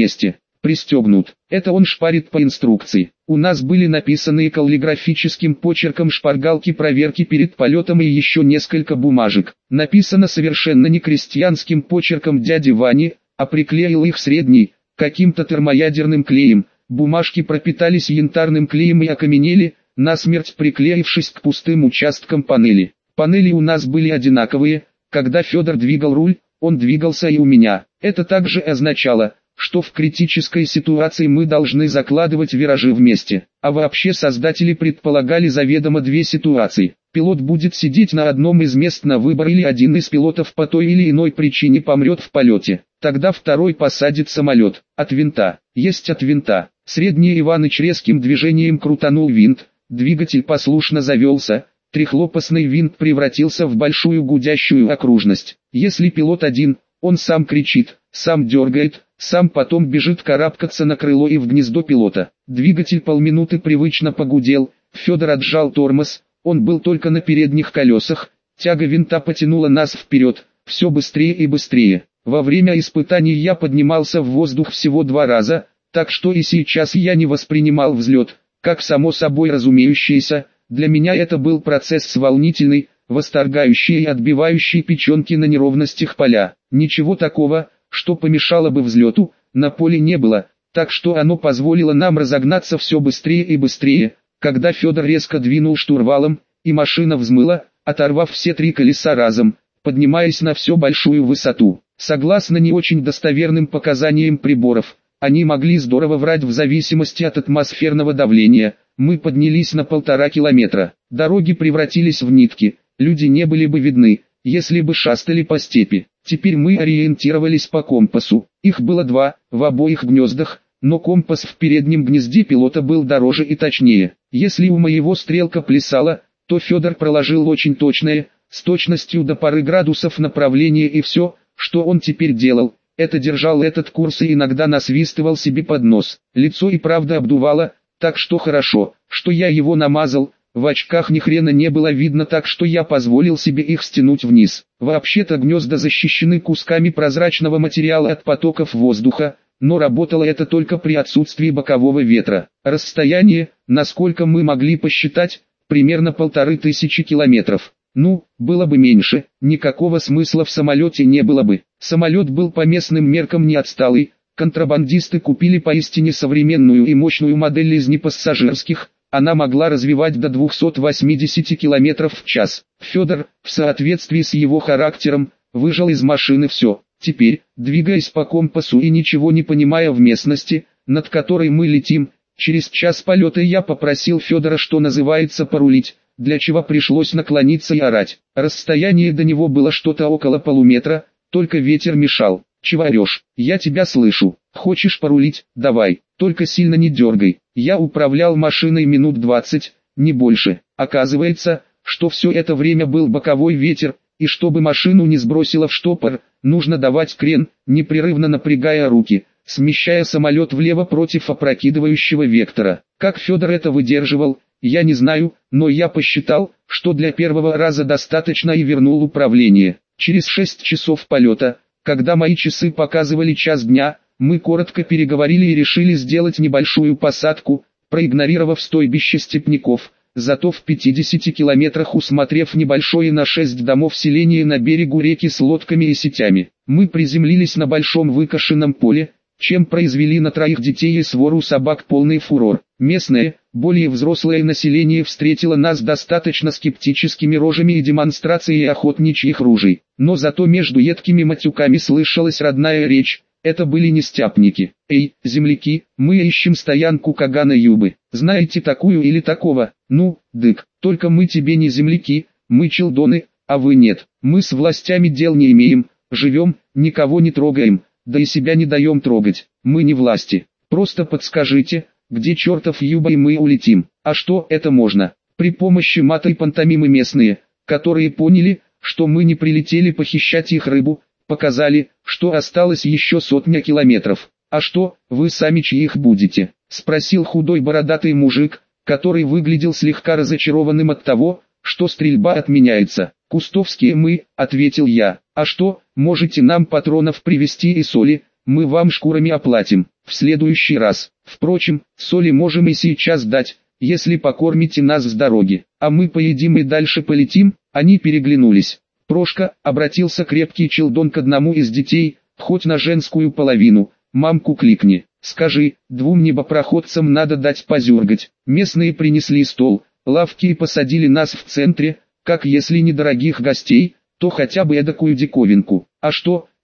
пристегнут. Это он шпарит по инструкции. У нас были написаны каллиграфическим почерком шпаргалки проверки перед полетом и еще несколько бумажек. Написано совершенно не крестьянским почерком дяди Вани, а приклеил их средний, каким-то термоядерным клеем. Бумажки пропитались янтарным клеем и окаменели, насмерть приклеившись к пустым участкам панели. Панели у нас были одинаковые. Когда Федор двигал руль, он двигался и у меня. Это также означало, что в критической ситуации мы должны закладывать виражи вместе. А вообще создатели предполагали заведомо две ситуации. Пилот будет сидеть на одном из мест на выбор, или один из пилотов по той или иной причине помрет в полете. Тогда второй посадит самолет. От винта. Есть от винта. Средний Иваныч резким движением крутанул винт. Двигатель послушно завелся. Трехлопастный винт превратился в большую гудящую окружность. Если пилот один, он сам кричит, сам дергает, сам потом бежит карабкаться на крыло и в гнездо пилота. Двигатель полминуты привычно погудел. Федор отжал тормоз. Он был только на передних колесах. Тяга винта потянула нас вперед, все быстрее и быстрее. Во время испытаний я поднимался в воздух всего 2 раза, так что и сейчас я не воспринимал взлет, как само собой разумеющееся. Для меня это был процесс волнительный, восторгающий и отбивающий печенки на неровностях поля. Ничего такого, что помешало бы взлету, на поле не было, так что оно позволило нам разогнаться все быстрее и быстрее. Когда Федор резко двинул штурвалом, и машина взмыла, оторвав все 3 колеса разом, поднимаясь на все большую высоту. Согласно не очень достоверным показаниям приборов, они могли здорово врать в зависимости от атмосферного давления. Мы поднялись на 1,5 километра. Дороги превратились в нитки, люди не были бы видны, если бы шастали по степи. Теперь мы ориентировались по компасу. Их было 2, в обоих гнездах, но компас в переднем гнезде пилота был дороже и точнее. Если у моего стрелка плясала, то Федор проложил очень точное, с точностью до пары градусов направление, и все, что он теперь делал, это держал этот курс и иногда насвистывал себе под нос. Лицо и правда обдувало, так что хорошо, что я его намазал. В очках ни хрена не было видно, так что я позволил себе их стянуть вниз. Вообще-то гнезда защищены кусками прозрачного материала от потоков воздуха, но работало это только при отсутствии бокового ветра. Расстояние, насколько мы могли посчитать, примерно 1500 километров. Ну, было бы меньше, никакого смысла в самолете не было бы. Самолет был по местным меркам не отсталый, контрабандисты купили поистине современную и мощную модель из непассажирских. Она могла развивать до 280 км в час. Федор, в соответствии с его характером, выжал из машины все. Теперь, двигаясь по компасу и ничего не понимая в местности, над которой мы летим, через час полета я попросил Федора, что называется, порулить, для чего пришлось наклониться и орать. Расстояние до него было что-то около полуметра, только ветер мешал. «Чего орешь? Я тебя слышу. Хочешь порулить? Давай, только сильно не дергай». Я управлял машиной минут 20, не больше. Оказывается, что все это время был боковой ветер, и чтобы машину не сбросило в штопор, нужно давать крен, непрерывно напрягая руки, смещая самолет влево против опрокидывающего вектора. Как Федор это выдерживал, я не знаю, но я посчитал, что для первого раза достаточно, и вернул управление. Через 6 часов полета, когда мои часы показывали час дня, мы коротко переговорили и решили сделать небольшую посадку, проигнорировав стойбище степняков. Зато в 50 километрах, усмотрев небольшое на 6 домов селение на берегу реки с лодками и сетями, мы приземлились на большом выкошенном поле, чем произвели на 3 детей и свору собак полный фурор. Местное, более взрослое население встретило нас достаточно скептическими рожами и демонстрацией охотничьих ружей. Но зато между едкими матюками слышалась родная речь. Это были не степняки. «Эй, земляки, мы ищем стоянку Кагана-Юбы. Знаете такую или такого?» «Ну, дык, только мы тебе не земляки, мы челдоны, а вы нет. Мы с властями дел не имеем, живем, никого не трогаем, да и себя не даем трогать. Мы не власти. Просто подскажите, где чертов Юба, и мы улетим». А что это можно? При помощи мата и пантомимы местные, которые поняли, что мы не прилетели похищать их рыбу, показали, что осталось еще 100 километров. «А что, вы сами чьих будете?» — спросил худой бородатый мужик, который выглядел слегка разочарованным от того, что стрельба отменяется. «Кустовские мы», — ответил я. «А что, можете нам патронов привезти и соли, мы вам шкурами оплатим, в следующий раз. Впрочем, соли можем и сейчас дать, если покормите нас с дороги, а мы поедим и дальше полетим». Они переглянулись. «Прошка», — обратился крепкий челдон к одному из детей, — «хоть на женскую половину, мамку кликни, скажи, 2 небопроходцам надо дать позюргать». Местные принесли стол, лавки и посадили нас в центре, как если недорогих гостей, то хотя бы эдакую диковинку. «А что,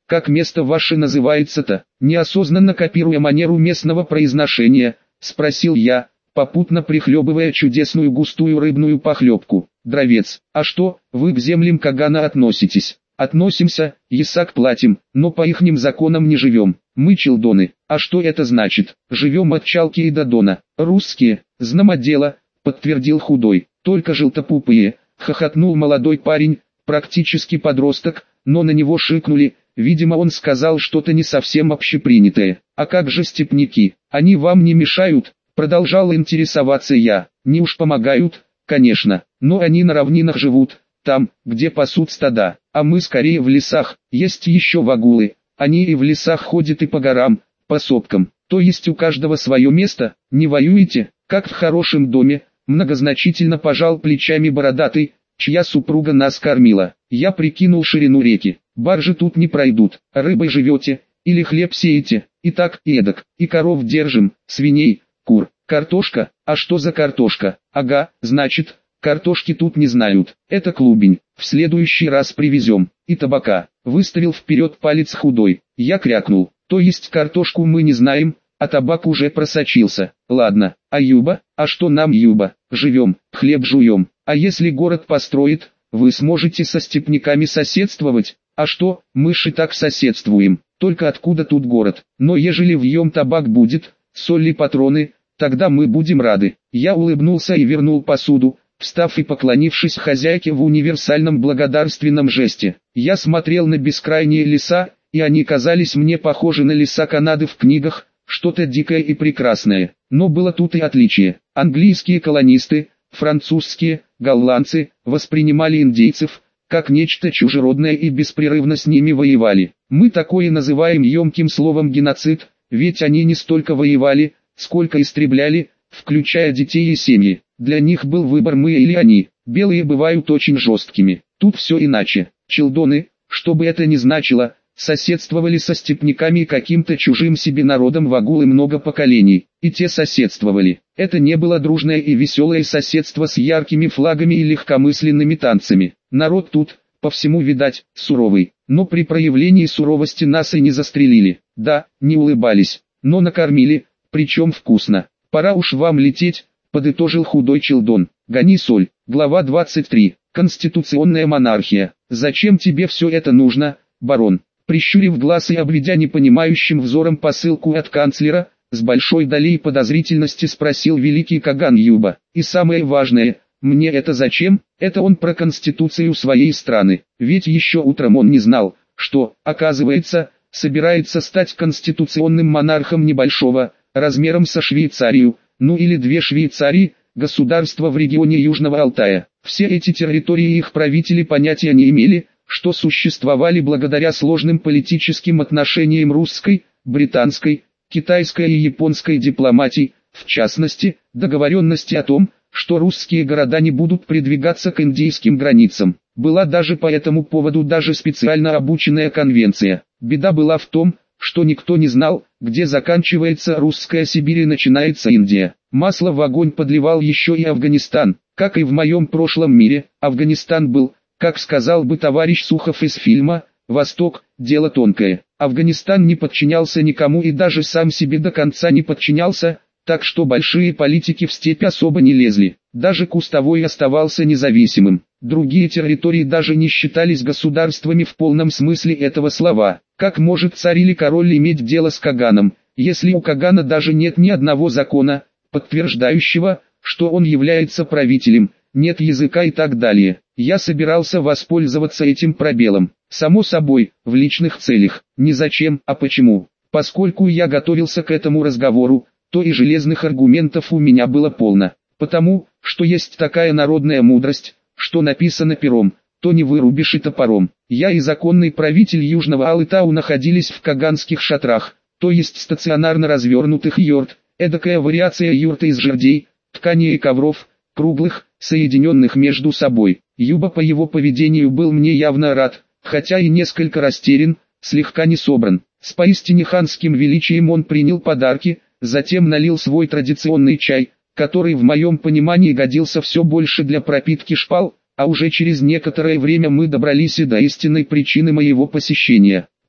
как место ваше называется-то?» Неосознанно копируя манеру местного произношения, спросил я, попутно прихлебывая чудесную густую рыбную похлебку. «Дровец, а что, вы к землям Кагана относитесь?» «Относимся, ясак платим, но по ихним законам не живем. Мы челдоны. А что это значит? Живем от Чалки и до Дона. Русские, знамо дело», подтвердил худой. «Только желтопупые», хохотнул молодой парень, практически подросток, но на него шикнули. Видимо, он сказал что-то не совсем общепринятое. «А как же степняки? Они вам не мешают?» Продолжал интересоваться я. «Не уж помогают, конечно, но они на равнинах живут, там, где пасут стада, а мы скорее в лесах. Есть еще вагулы, они и в лесах ходят и по горам, по сопкам, то есть у каждого свое место. Не воюете, как в хорошем доме?» Многозначительно пожал плечами бородатый, чья супруга нас кормила. Я прикинул ширину реки. «Баржи тут не пройдут, рыбой живете, или хлеб сеете, и так, и эдак, и коров держим, свиней, кур, картошка, а что за картошка? Ага, значит, картошки тут не знают, это клубень, в следующий раз привезем, и табака». Выставил вперед палец худой. Я крякнул, то есть картошку мы не знаем, а табак уже просочился. «Ладно, а юба? А что нам юба? Живем, хлеб жуем, а если город построит, вы сможете со степняками соседствовать?» «А что, мы ж и так соседствуем, только откуда тут город? Но ежели вьем табак будет, соль и патроны, тогда мы будем рады». Я улыбнулся и вернул посуду, встав и поклонившись хозяйке в универсальном благодарственном жесте. Я смотрел на бескрайние леса, и они казались мне похожи на леса Канады в книгах, что-то дикое и прекрасное. Но было тут и отличие. Английские колонисты, французские, голландцы, воспринимали индейцев как нечто чужеродное и беспрерывно с ними воевали. Мы такое называем емким словом геноцид, ведь они не столько воевали, сколько истребляли, включая детей и семьи. Для них был выбор: мы или они. Белые бывают очень жесткими. Тут все иначе. Челдоны, что бы это ни значило, соседствовали со степняками и каким-то чужим себе народом вагулы много поколений. И те соседствовали. Это не было дружное и веселое соседство с яркими флагами и легкомысленными танцами. Народ тут, по всему видать, суровый. Но при проявлении суровости нас и не застрелили. Да, не улыбались, но накормили, причем вкусно. «Пора уж вам лететь», подытожил худой челдон. «Гони соль». Глава 23. Конституционная монархия. «Зачем тебе все это нужно, барон?» Прищурив глаз и обведя непонимающим взором посылку от канцлера, с большой долей подозрительности спросил великий Каган Юба. «И самое важное, мне это зачем?» Это он про конституцию своей страны. Ведь еще утром он не знал, что, оказывается, собирается стать конституционным монархом небольшого, размером со Швейцарию, ну или две Швейцарии, государства в регионе Южного Алтая. Все эти территории и их правители понятия не имели, что существовали благодаря сложным политическим отношениям русской, британской, китайской и японской дипломатий, в частности, договоренности о том, что русские города не будут придвигаться к индийским границам. Была даже по этому поводу даже специально обученная конвенция. Беда была в том, что никто не знал, где заканчивается русская Сибирь и начинается Индия. Масло в огонь подливал еще и Афганистан. Как и в моем прошлом мире, Афганистан был, как сказал бы товарищ Сухов из фильма «Восток, дело тонкое». Афганистан не подчинялся никому и даже сам себе до конца не подчинялся, так что большие политики в степь особо не лезли. Даже Кустовой оставался независимым. Другие территории даже не считались государствами в полном смысле этого слова. Как может царь или король иметь дело с Каганом, если у Кагана даже нет ни одного закона, подтверждающего, что он является правителем, нет языка и так далее? Я собирался воспользоваться этим пробелом. Само собой, в личных целях. Не зачем, а почему. Поскольку я готовился к этому разговору, то и железных аргументов у меня было полно. Потому, что есть такая народная мудрость, что написано пером, то не вырубишь и топором. Я и законный правитель Южного Алытау находились в каганских шатрах, то есть стационарно развернутых юрт, эдакая вариация юрты из жердей, ткани и ковров, круглых, соединенных между собой. Юба по его поведению был мне явно рад, хотя и несколько растерян, слегка не собран. С поистине ханским величием он принял подарки, затем налил свой традиционный чай, который в моем понимании годился все больше для пропитки шпал, а уже через некоторое время мы добрались и до истинной причины моего посещения.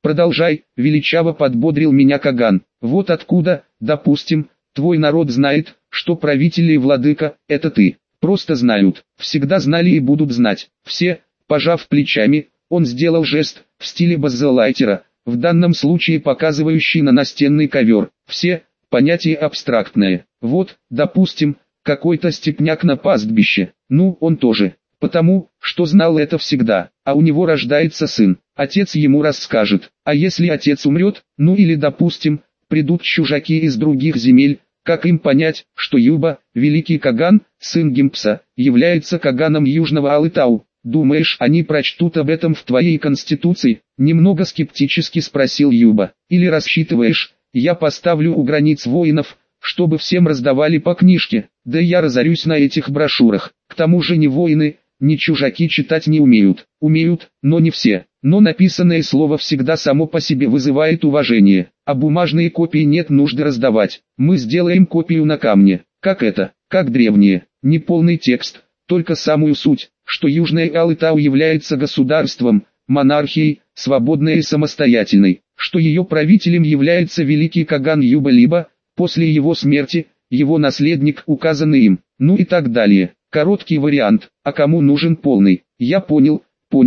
Продолжай, величаво подбодрил меня Каган. Вот откуда, допустим, твой народ знает, что правитель и владыка – это ты. Просто знают, всегда знали и будут знать. Все, пожав плечами, он сделал жест, в стиле баззелайтера, в данном случае показывающий на настенный ковер. Все, понятие абстрактное. Вот, допустим, какой-то степняк на пастбище. Ну, он тоже. Потому, что знал это всегда. А у него рождается сын. Отец ему расскажет. А если отец умрет, ну или допустим, придут чужаки из других земель, как им понять, что Юба, великий Каган, сын Гимпса, является Каганом Южного Алытау? Думаешь, они прочтут об этом в твоей конституции? Немного скептически спросил Юба. Или рассчитываешь, я поставлю у границ воинов, чтобы всем раздавали по книжке? Да я разорюсь на этих брошюрах. К тому же ни воины, ни чужаки читать не умеют. Умеют, но не все. Но написанное слово всегда само по себе вызывает уважение, а бумажные копии нет нужды раздавать. Мы сделаем копию на камне. Как это? Как древние. Не полный текст, только самую суть, что Южная Алытау является государством, монархией, свободной и самостоятельной, что ее правителем является великий Каган Юба, либо, после его смерти, его наследник, указанный им, ну и так далее. Короткий вариант, а кому нужен полный? Я понял,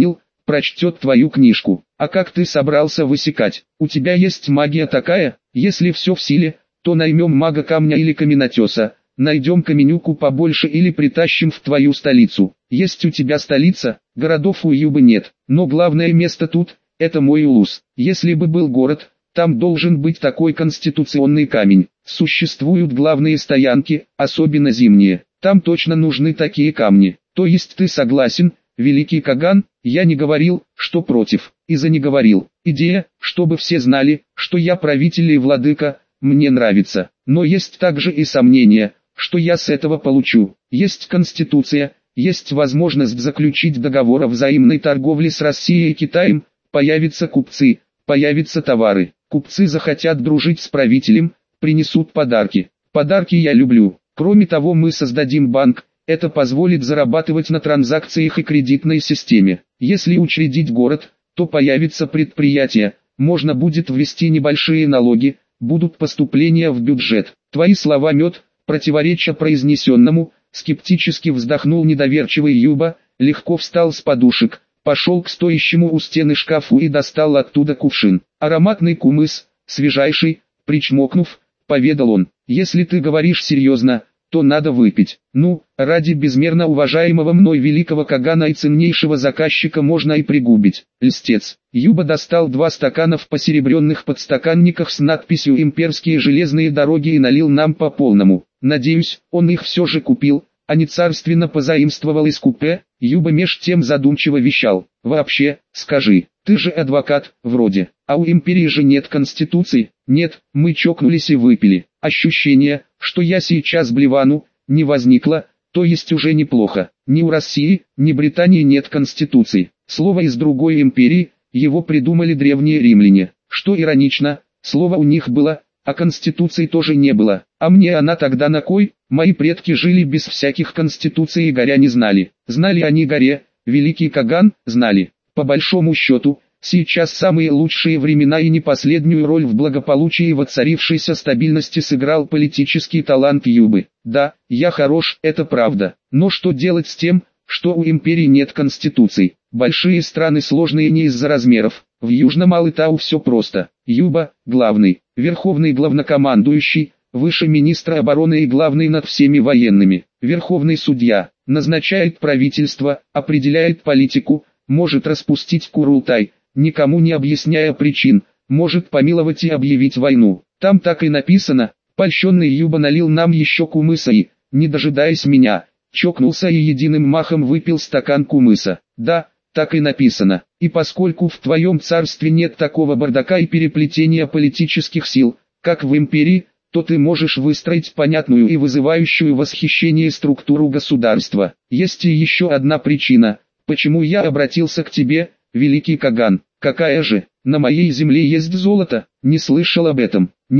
прочтет твою книжку. А как ты собрался высекать? У тебя есть магия такая? Если все в силе, то наймем мага камня или каменотеса, найдем каменюку побольше или притащим в твою столицу. Есть у тебя столица? Городов у Юбы нет, но главное место тут – это мой улус. Если бы был город, там должен быть такой конституционный камень. Существуют главные стоянки, особенно зимние. Там точно нужны такие камни. То есть ты согласен, великий Каган? Я не говорил, что против, не говорил. Идея, чтобы все знали, что я правитель и владыка, мне нравится. Но есть также и сомнения, что я с этого получу. Есть конституция, есть возможность заключить договор о взаимной торговле с Россией и Китаем, появятся купцы, появятся товары. Купцы захотят дружить с правителем, принесут подарки. Подарки я люблю. Кроме того, мы создадим банк, это позволит зарабатывать на транзакциях и кредитной системе. Если учредить город, то появится предприятие, можно будет ввести небольшие налоги, будут поступления в бюджет. Твои слова мед, противореча произнесенному, скептически вздохнул недоверчивый Юба, легко встал с подушек, пошел к стоящему у стены шкафу и достал оттуда кувшин. Ароматный кумыс, свежайший, причмокнув, поведал он. Если ты говоришь серьезно, то надо выпить. Ну, ради безмерно уважаемого мной великого Кагана и ценнейшего заказчика можно и пригубить. Льстец. Юба достал 2 стакана в посеребренных подстаканниках с надписью «Имперские железные дороги» и налил нам по полному. Надеюсь, он их все же купил, а не царственно позаимствовал из купе. Юба меж тем задумчиво вещал. Вообще, скажи, ты же адвокат, вроде, а у империи же нет конституции? Нет, мы чокнулись и выпили. Ощущение, что я сейчас блевану, не возникло, то есть уже неплохо. Ни у России, ни Британии нет конституции. Слово из другой империи, его придумали древние римляне. Что иронично, слово у них было, а конституции тоже не было. А мне она тогда на кой? Мои предки жили без всяких конституций и горя не знали. Знали они горе, великий Каган, знали. По большому счету, сейчас самые лучшие времена и не последнюю роль в благополучии и воцарившейся стабильности сыграл политический талант Юбы. Да, я хорош, это правда. Но что делать с тем, что у империи нет конституций? Большие страны сложные не из-за размеров. В Южном Алытау все просто. Юба, главный, верховный главнокомандующий, выше министра обороны и главный над всеми военными. Верховный судья, назначает правительство, определяет политику, может распустить Курултай, никому не объясняя причин, может помиловать и объявить войну. Там так и написано. Польщенный Юба налил нам еще кумыса и, не дожидаясь меня, чокнулся и единым махом выпил стакан кумыса. Да, так и написано. И поскольку в твоем царстве нет такого бардака и переплетения политических сил, как в империи, то ты можешь выстроить понятную и вызывающую восхищение структуру государства. Есть и еще одна причина, почему я обратился к тебе, великий Каган. Какая же? На моей земле есть золото? Не слышал об этом. Нет,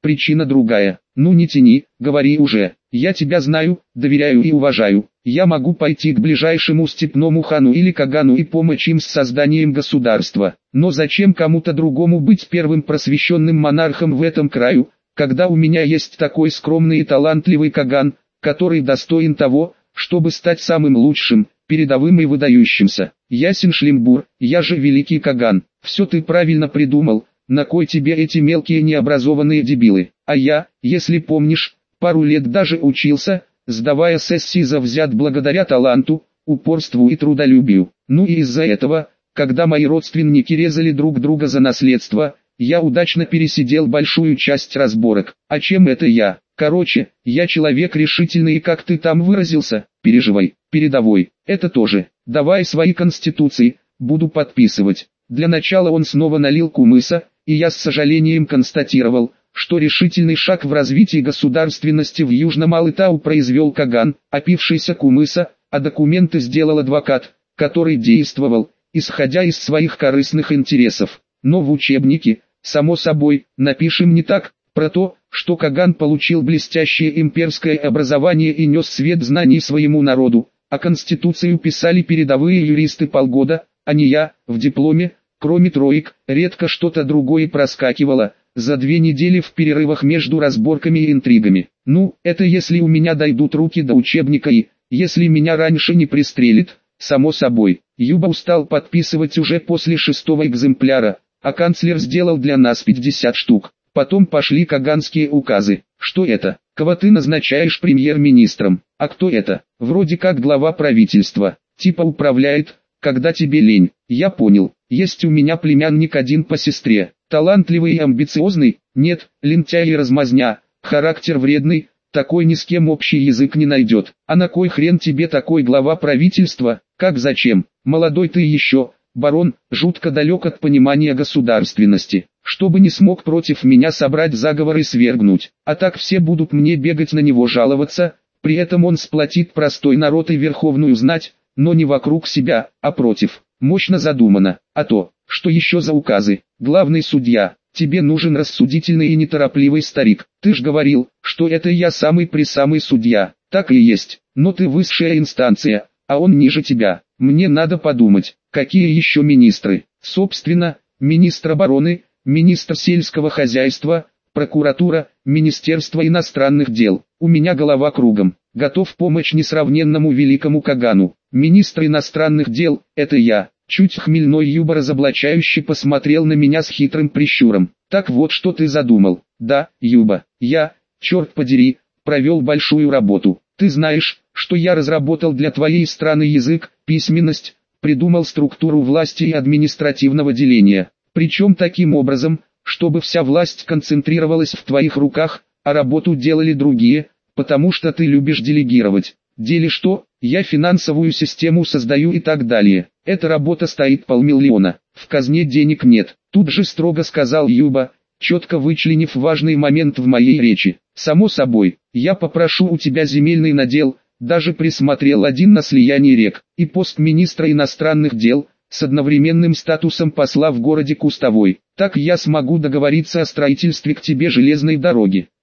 причина другая. Ну не тяни, говори уже. Я тебя знаю, доверяю и уважаю. Я могу пойти к ближайшему степному хану или кагану и помочь им с созданием государства. Но зачем кому-то другому быть первым просвещенным монархом в этом краю, когда у меня есть такой скромный и талантливый каган, который достоин того, чтобы стать самым лучшим, передовым и выдающимся. Ясен Шлимбур, я же великий каган. Все ты правильно придумал, на кой тебе эти мелкие необразованные дебилы. А я, если помнишь, пару лет даже учился, сдавая сессии завзят благодаря таланту, упорству и трудолюбию. Ну и из-за этого, когда мои родственники резали друг друга за наследство, я удачно пересидел большую часть разборок. А чем это я? Короче, я человек решительный и, как ты там выразился, переживай, передовой. Это тоже. Давай свои конституции, буду подписывать. Для начала он снова налил кумыса, и я с сожалением констатировал, что решительный шаг в развитии государственности в Южном Алытау произвел Каган, опившийся кумыса, а документы сделал адвокат, который действовал, исходя из своих корыстных интересов. Но в учебнике, само собой, напишем не так, про то, что Каган получил блестящее имперское образование и нес свет знаний своему народу, а Конституцию писали передовые юристы полгода, а не я, в дипломе, кроме троек, редко что-то другое проскакивало, за 2 недели в перерывах между разборками и интригами. Ну, это если у меня дойдут руки до учебника и, если меня раньше не пристрелит, само собой. Юба устал подписывать уже после 6-го экземпляра, а канцлер сделал для нас 50 штук. Потом пошли каганские указы. Что это? Кого ты назначаешь премьер-министром? А кто это? Вроде как глава правительства. Типа управляет, когда тебе лень. Я понял. Есть у меня племянник один по сестре. Талантливый и амбициозный? Нет, лентяй и размазня. Характер вредный. Такой ни с кем общий язык не найдет. А на кой хрен тебе такой глава правительства? Как зачем? Молодой ты еще, барон, жутко далек от понимания государственности. Чтобы не смог против меня собрать заговор и свергнуть. А так все будут мне бегать на него жаловаться, при этом он сплотит простой народ и верховную знать, но не вокруг себя, а против. Мощно задумано. А то, что еще за указы? Главный судья, тебе нужен рассудительный и неторопливый старик. Ты ж говорил, что это я самый-пресамый судья. Так и есть, но ты высшая инстанция, а он ниже тебя. Мне надо подумать, какие еще министры. Собственно, министр обороны, министр сельского хозяйства, прокуратура, Министерство иностранных дел. У меня голова кругом. Готов помочь несравненному великому Кагану. Министр иностранных дел, это я. Чуть хмельной Юба разоблачающе посмотрел на меня с хитрым прищуром. Так вот что ты задумал. Да, Юба, я, черт подери, провел большую работу. Ты знаешь, что я разработал для твоей страны язык, письменность, придумал структуру власти и административного деления. Причем таким образом, чтобы вся власть концентрировалась в твоих руках, а работу делали другие, потому что ты любишь делегировать. Делишь что, я финансовую систему создаю и так далее. Эта работа стоит 500 000, в казне денег нет. Тут же строго сказал Юба, четко вычленив важный момент в моей речи. Само собой, я попрошу у тебя земельный надел, даже присмотрел один на слиянии рек, и пост министра иностранных дел, с одновременным статусом посла в городе Кустовой. Так я смогу договориться о строительстве к тебе железной дороги.